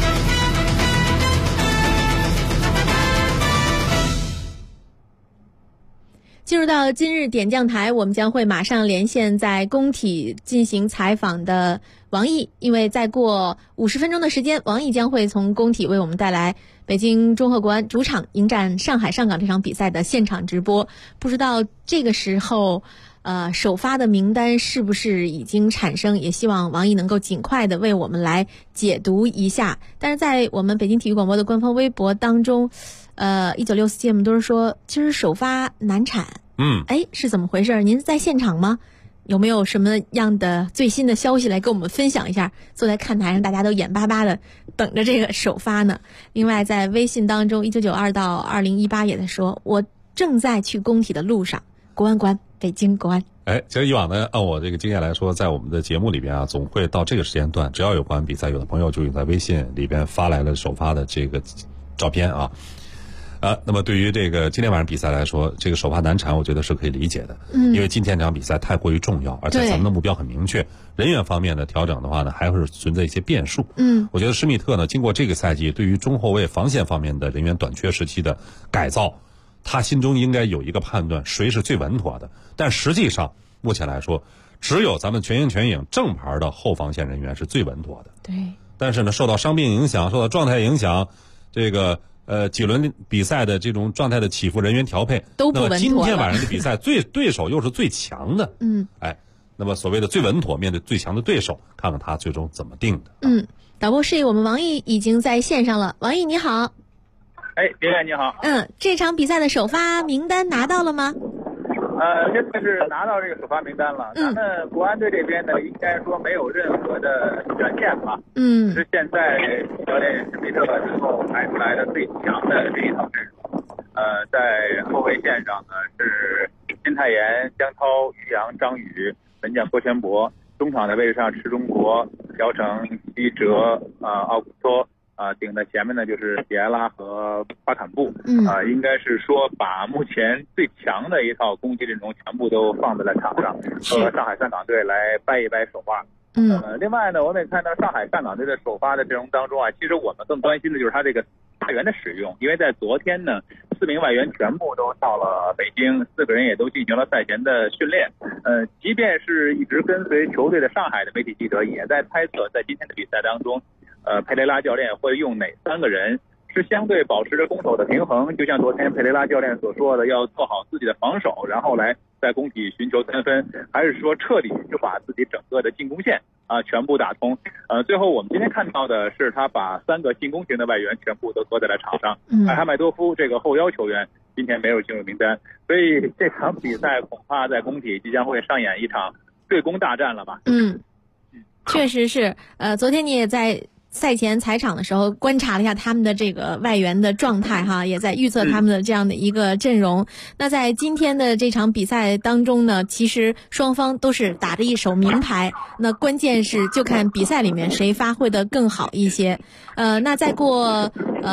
进入到今日点将台，我们将会马上连线在工体进行采访的王毅，因为再过50分钟的时间，王毅将会从工体为我们带来北京中赫国安主场迎战上海上港这场比赛的现场直播。不知道这个时候首发的名单是不是已经产生，也希望王毅能够尽快的为我们来解读一下。但是在我们北京体育广播的官方微博当中，1964节目都是说今儿首发难产。是怎么回事？您在现场吗？有没有什么样的最新的消息来跟我们分享一下？坐在看台上大家都眼巴巴的等着这个首发呢。另外在微信当中1992到2018也在说，我正在去工体的路上，国安国安北京国安。 其实以往呢，按我这个经验来说，在我们的节目里边啊，总会到这个时间段，只要有国安比赛，有的朋友就会在微信里边发来了首发的这个照片啊。那么对于这个今天晚上比赛来说，这个首发难产，我觉得是可以理解的。因为今天这场比赛太过于重要，而且咱们的目标很明确，人员方面的调整的话呢，还会存在一些变数。我觉得施密特呢，经过这个赛季对于中后卫防线方面的人员短缺时期的改造，他心中应该有一个判断，谁是最稳妥的。但实际上目前来说，只有咱们全英全影正牌的后防线人员是最稳妥的。 对。 但是呢，受到伤病影响，受到状态影响，这个几轮比赛的这种状态的起伏，人员调配都不稳妥了。 那么今天晚上的比赛对手又是最强的。那么所谓的最稳妥，面对最强的对手，看看他最终怎么定的。 导播示意我们王毅已经在线上了。王毅你好。 别人你好。 这场比赛的首发名单拿到了吗？ 现在是拿到这个首发名单了。咱们国安队这边呢，应该说没有任何的悬念吧。是现在教练施密特能够排出来的最强的这一套阵容。在后卫线上呢是金泰妍、姜涛、于洋、张宇，门将郭全博。中场的位置上池忠国、朴成、西哲、奥古托。顶在前面呢就是迪埃拉和巴坎布。应该是说把目前最强的一套攻击阵容全部都放在了场上，和上海上港队来掰一掰首发。另外呢，我们也看到上海上港队的首发的阵容当中啊，其实我们更关心的就是他这个外援的使用，因为在昨天呢，4名外援全部都到了北京，4个人也都进行了赛前的训练。即便是一直跟随球队的上海的媒体记者也在猜测，在今天的比赛当中佩雷拉教练会用哪3个人，是相对保持着攻守的平衡，就像昨天佩雷拉教练所说的，要做好自己的防守，然后来在工体寻求3分，还是说彻底就把自己整个的进攻线全部打通。最后我们今天看到的是他把3个进攻型的外援全部都搁在了场上。哈麦多夫这个后腰球员今天没有进入名单，所以这场比赛恐怕在工体即将会上演一场对攻大战了吧。 确实是。昨天你也在赛前采场的时候观察了一下他们的这个外援的状态哈，也在预测他们的这样的一个阵容。那在今天的这场比赛当中呢，其实双方都是打着一手名牌，那关键是就看比赛里面谁发挥的更好一些。那再过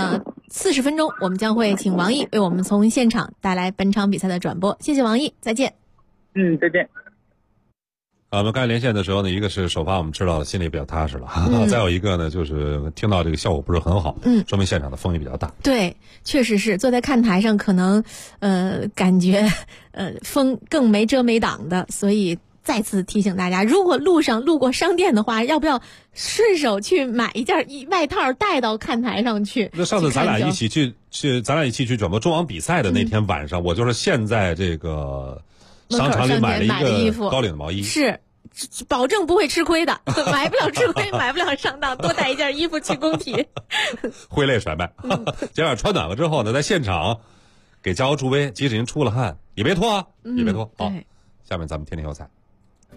40分钟，我们将会请王毅为我们从现场带来本场比赛的转播。谢谢王毅，再见。 再见。 我们刚才连线的时候呢，一个是首发我们知道了，心里比较踏实了，再有一个呢就是听到这个效果不是很好，说明现场的风也比较大。 对，确实是坐在看台上可能感觉风更没遮没挡的，所以再次提醒大家，如果路上路过商店的话，要不要顺手去买一件外套带到看台上去？ 那上次咱俩一起去转播中网比赛的那天晚上，我就是现在这个商场里买了一个高领的毛衣， 是保证不会吃亏的，买不了吃亏，买不了上当，多带一件衣服去工体， 挥泪甩卖。今晚穿暖了之后呢，在现场给加油助威，即使您出了汗也别脱啊，也别脱。好，下面咱们天天有彩。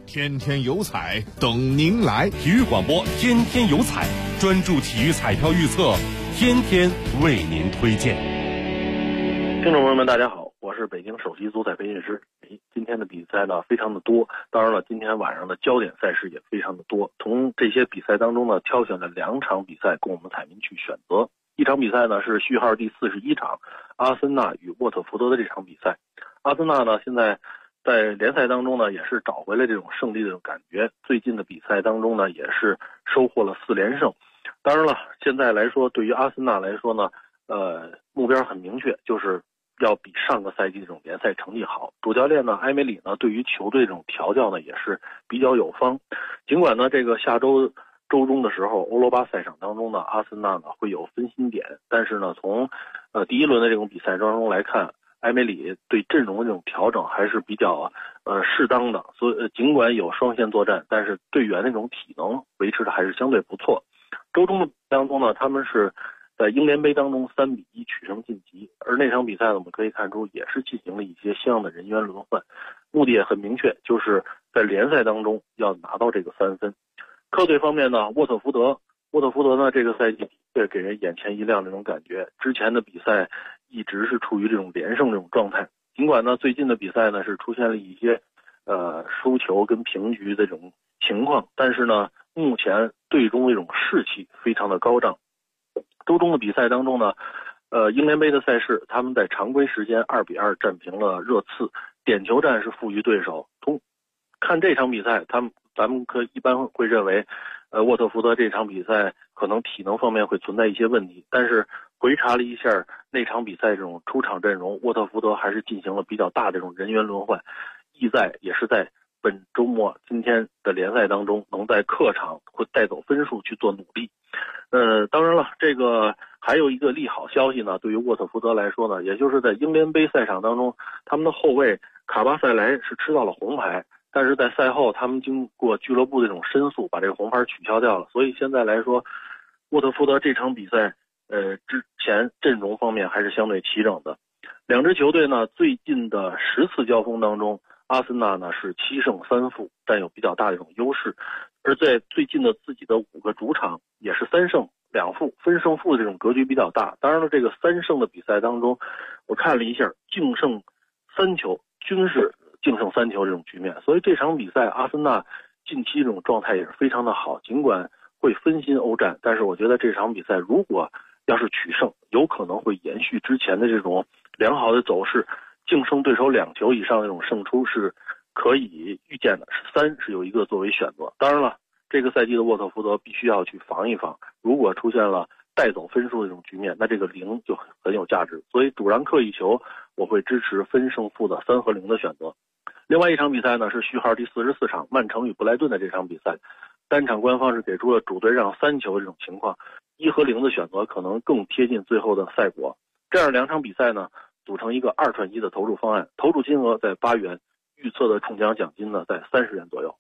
天天有彩等您来。 体育广播天天有彩，专注体育彩票预测，天天为您推荐。 听众朋友们，大家好，我是北京首席足彩培训师。今天的比赛呢非常的多，当然了，今天晚上的焦点赛事也非常的多。从这些比赛当中呢，挑选了2场比赛供我们彩民去选择。一场比赛呢是序号第41场，阿森纳与沃特福德的这场比赛。阿森纳呢现在在联赛当中呢也是找回了这种胜利的这种感觉，最近的比赛当中呢也是收获了4连胜。当然了，现在来说对于阿森纳来说呢，目标很明确，就是要比上个赛季这种联赛成绩好。主教练呢埃梅里呢对于球队这种调教呢也是比较有方。尽管呢这个下周中的时候欧罗巴赛场当中呢阿森纳呢会有分心点，但是呢从第一轮的这种比赛当中来看，埃梅里对阵容的这种调整还是比较适当的。所以尽管有双线作战，但是队员那种体能维持的还是相对不错。周中的当中呢，他们是在英联杯当中3-1取胜晋级，而那场比赛呢，我们可以看出也是进行了一些相应的人员轮换，目的也很明确，就是在联赛当中要拿到这个3分。客队方面呢，沃特福德呢这个赛季也给人眼前一亮这种感觉，之前的比赛一直是处于这种连胜这种状态，尽管呢最近的比赛呢是出现了一些输球跟平局的这种情况，但是呢目前队中的这种士气非常的高涨。周中的比赛当中呢，英联杯的赛事，他们在常规时间2-2战平了热刺，点球战是负于对手。看这场比赛，咱们一般会认为，沃特福德这场比赛可能体能方面会存在一些问题，但是回查了一下那场比赛这种出场阵容，沃特福德还是进行了比较大的这种人员轮换，意在也是在本周末今天的联赛当中能在客场会带走分数去做努力。当然了，这个还有一个利好消息呢，对于沃特福德来说呢，也就是在英联杯赛场当中，他们的后卫卡巴塞莱是吃到了红牌，但是在赛后他们经过俱乐部的这种申诉，把这个红牌取消掉了。所以现在来说，沃特福德这场比赛之前阵容方面还是相对齐整的。两支球队呢最近的10次交锋当中，阿森纳呢是7胜3负，占有比较大的一种优势，而在最近的自己的5个主场也是3胜2负，分胜负的这种格局比较大。当然了，这个3胜的比赛当中，我看了一下，净胜3球，均是净胜3球这种局面，所以这场比赛阿森纳近期这种状态也是非常的好，尽管会分心欧战，但是我觉得这场比赛如果要是取胜，有可能会延续之前的这种良好的走势，净胜对手2球以上的这种胜出是可以预见的，3是有一个作为选择。当然了，这个赛季的沃特福德必须要去防一防，如果出现了带走分数的这种局面，那这个0就很有价值。所以主让客1球，我会支持分胜负的3和0的选择。另外一场比赛呢是序号第44场，曼城与布莱顿的这场比赛，单场官方是给出了主队让3球这种情况，1和0的选择可能更贴近最后的赛果。这样2场比赛呢组成一个2串1的投注方案，投注金额在8元，预测的中奖奖金呢在30元左右。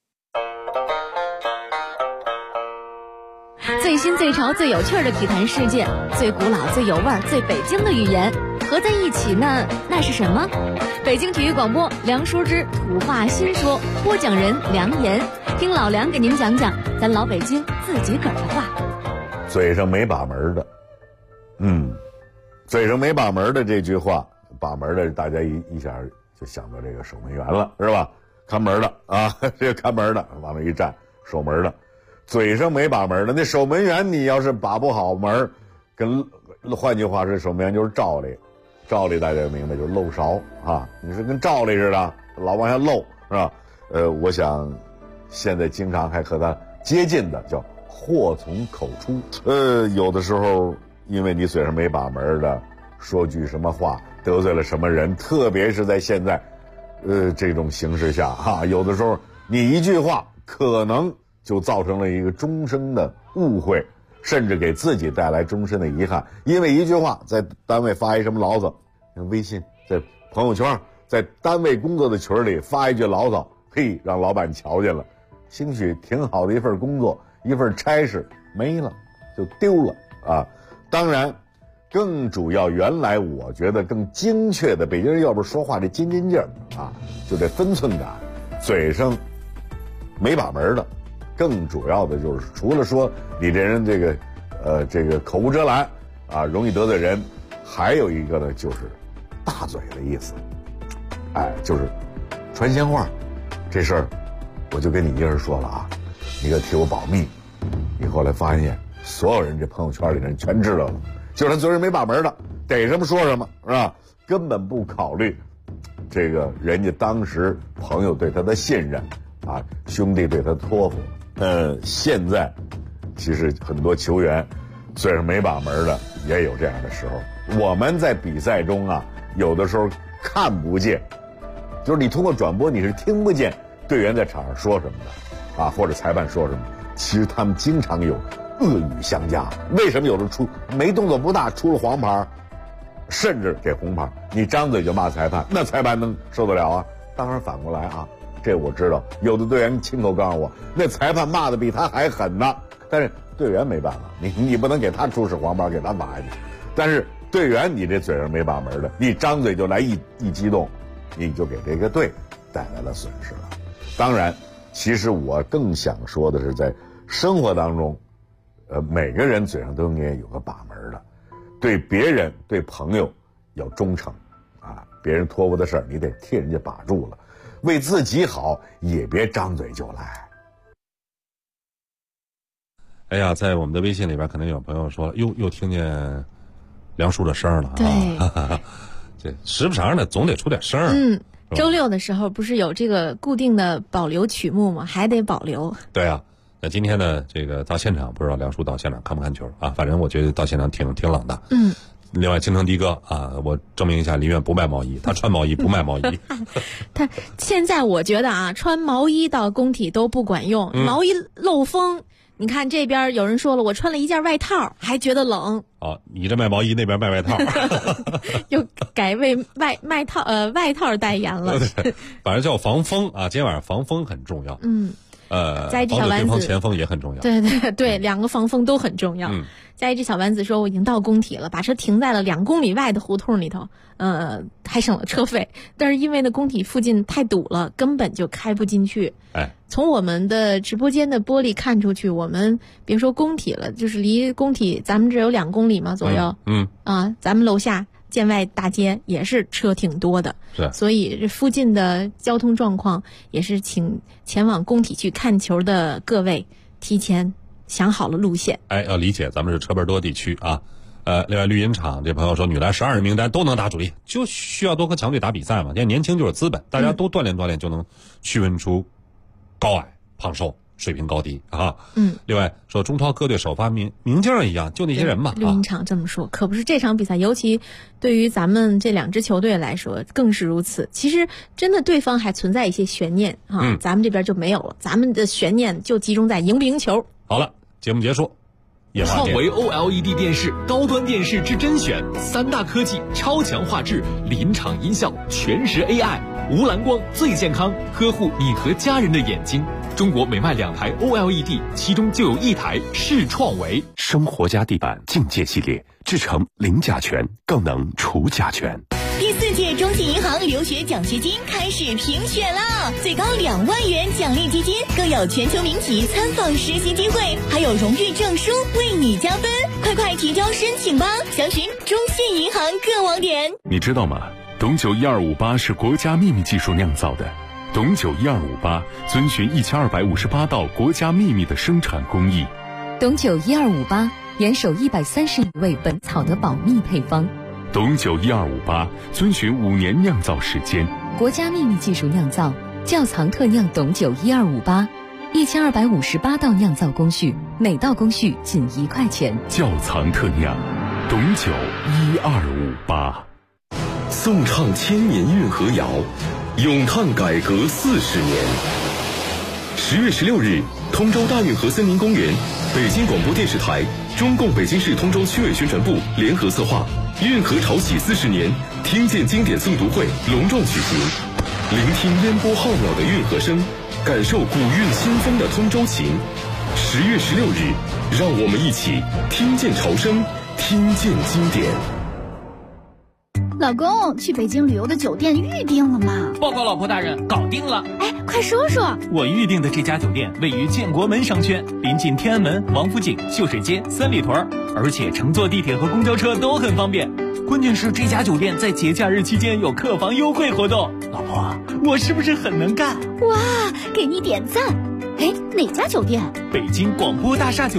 最新最潮最有趣的体坛事件，最古老最有味儿最北京的语言合在一起呢，那是什么？北京体育广播梁淑之土话新说，播讲人梁岩，听老梁给您讲讲咱老北京自己个儿的话。 嘴上没把门的，嘴上没把门的这句话，把门的大家一下就想到这个守门员了，是吧？看门的啊，这个看门的往那一站，守门的。嘴上没把门的，那守门员你要是把不好门，换句话是守门员就是照例大家明白，就是漏勺啊，你是跟照例似的老往下漏，是吧？我想现在经常还和他接近的叫祸从口出。有的时候因为你嘴上没把门的，说句什么话得罪了什么人，特别是在现在这种形势下有的时候你一句话可能就造成了一个终生的误会，甚至给自己带来终身的遗憾。因为一句话，在单位发一什么牢骚，微信在朋友圈，在单位工作的群里发一句牢骚，嘿，让老板瞧见了，兴许挺好的一份工作，一份差事没了，就丢了啊。当然更主要，原来我觉得更精确的，北京人要不说话这斤斤劲儿啊，就这分寸感，嘴上没把门的，更主要的就是除了说你这人这个口无遮拦啊，容易得罪人，还有一个呢就是大嘴的意思。就是传闲话这事儿，我就跟你一个人说了啊，你可替我保密。你后来发现所有人这朋友圈里人全知道了，就是他嘴上没把门的，逮什么说什么，是吧？根本不考虑这个人家当时朋友对他的信任啊，兄弟对他的托付。现在其实很多球员嘴上没把门的也有这样的时候。我们在比赛中啊，有的时候看不见，就是你通过转播你是听不见队员在场上说什么的啊，或者裁判说什么。其实他们经常有恶语相加。为什么有的没动作不大出了黄牌，甚至给红牌，你张嘴就骂裁判，那裁判能受得了啊？当然反过来啊，这我知道，有的队员亲口告诉我，那裁判骂的比他还狠呢。但是队员没办法，你不能给他出示黄牌，给他罚下去。但是队员你这嘴上没把门的，你张嘴就来一激动，你就给这个队带来了损失了。当然其实我更想说的是，在生活当中每个人嘴上都应该有个把门的，对别人对朋友要忠诚啊，别人托付的事儿你得替人家把住了，为自己好也别张嘴就来。 哎呀，在我们的微信里边可能有朋友说又听见梁叔的声了啊。 对， 这时不常的总得出点声儿。 周六的时候不是有这个固定的保留曲目吗？还得保留。 对啊，那今天呢，这个到现场不知道梁叔到现场看不看球啊？反正我觉得到现场挺冷的。另外，京城的哥啊，我证明一下，林苑不卖毛衣，他穿毛衣不卖毛衣。 他现在我觉得啊，穿毛衣到工体都不管用，毛衣漏风。你看这边有人说了，我穿了一件外套还觉得冷。 你这卖毛衣，那边卖外套， 又改为外套代言了。 反正叫防风啊，今天晚上防风很重要。 加一只小丸子， 前锋也很重要。 对，两个防风都很重要。加一只小丸子说，我已经到工体了，把车停在了2公里外的胡同里头，还省了车费。但是因为呢，工体附近太堵了，根本就开不进去。从我们的直播间的玻璃看出去，我们别说工体了，就是离工体咱们这有2公里嘛左右。咱们楼下建外大街也是车挺多的，所以这附近的交通状况也是请前往工体去看球的各位提前想好了路线。 要理解，咱们是车门多地区啊。另外绿茵场这朋友说，女篮12人名单都能打主力，就需要多和强队打比赛嘛。现在年轻就是资本，大家都锻炼锻炼，就能区分出高矮胖瘦水平高低啊。另外说中超各队首发名将一样，就那些人嘛。 绿茵场这么说，可不是这场比赛，尤其对于咱们这2支球队来说更是如此。其实真的对方还存在一些悬念啊，咱们这边就没有了，咱们的悬念就集中在赢不赢球。 好了，节目结束。 创维 OLED 电视，高端电视之甄选，3大科技，超强画质，临场音效，全时 AI， 无蓝光最健康，呵护你和家人的眼睛。中国每卖2台 OLED， 其中就有1台是创维。 生活家地板境界系列，制成零甲醛，更能除甲醛。 第4届中信银行留学奖学金开始评选啦！最高2万元奖励基金，更有全球名企参访实习机会，还有荣誉证书为你加分。快提交申请吧！详询中信银行各网点。 你知道吗？董酒1258是国家秘密技术酿造的。董酒1258遵循1258道国家秘密的生产工艺。 董酒1258严守130味本草的保密配方。 董酒1258遵循5年酿造时间， 国家秘密技术酿造，窖藏特酿董酒1258，1258道酿造工序，每道工序仅1块钱。 窖藏特酿，董酒1258。 颂唱千年运河谣，咏叹改革40年。10月16日，通州大运河森林公园，北京广播电视台、中共北京市通州区委宣传部联合策划运河潮起40年听见经典诵读会隆重举行，聆听烟波浩渺的运河声，感受古韵新风的通州情。10月16日，让我们一起听见潮声，听见经典。 老公，去北京旅游的酒店预定了吗？ 报告老婆大人，搞定了。 哎，快说说。 我预定的这家酒店位于建国门商圈，临近天安门、王府井、秀水街、三里屯，而且乘坐地铁和公交车都很方便。关键是这家酒店在节假日期间有客房优惠活动。老婆，我是不是很能干？ 哇，给你点赞。哎，哪家酒店？ 北京广播大厦酒店。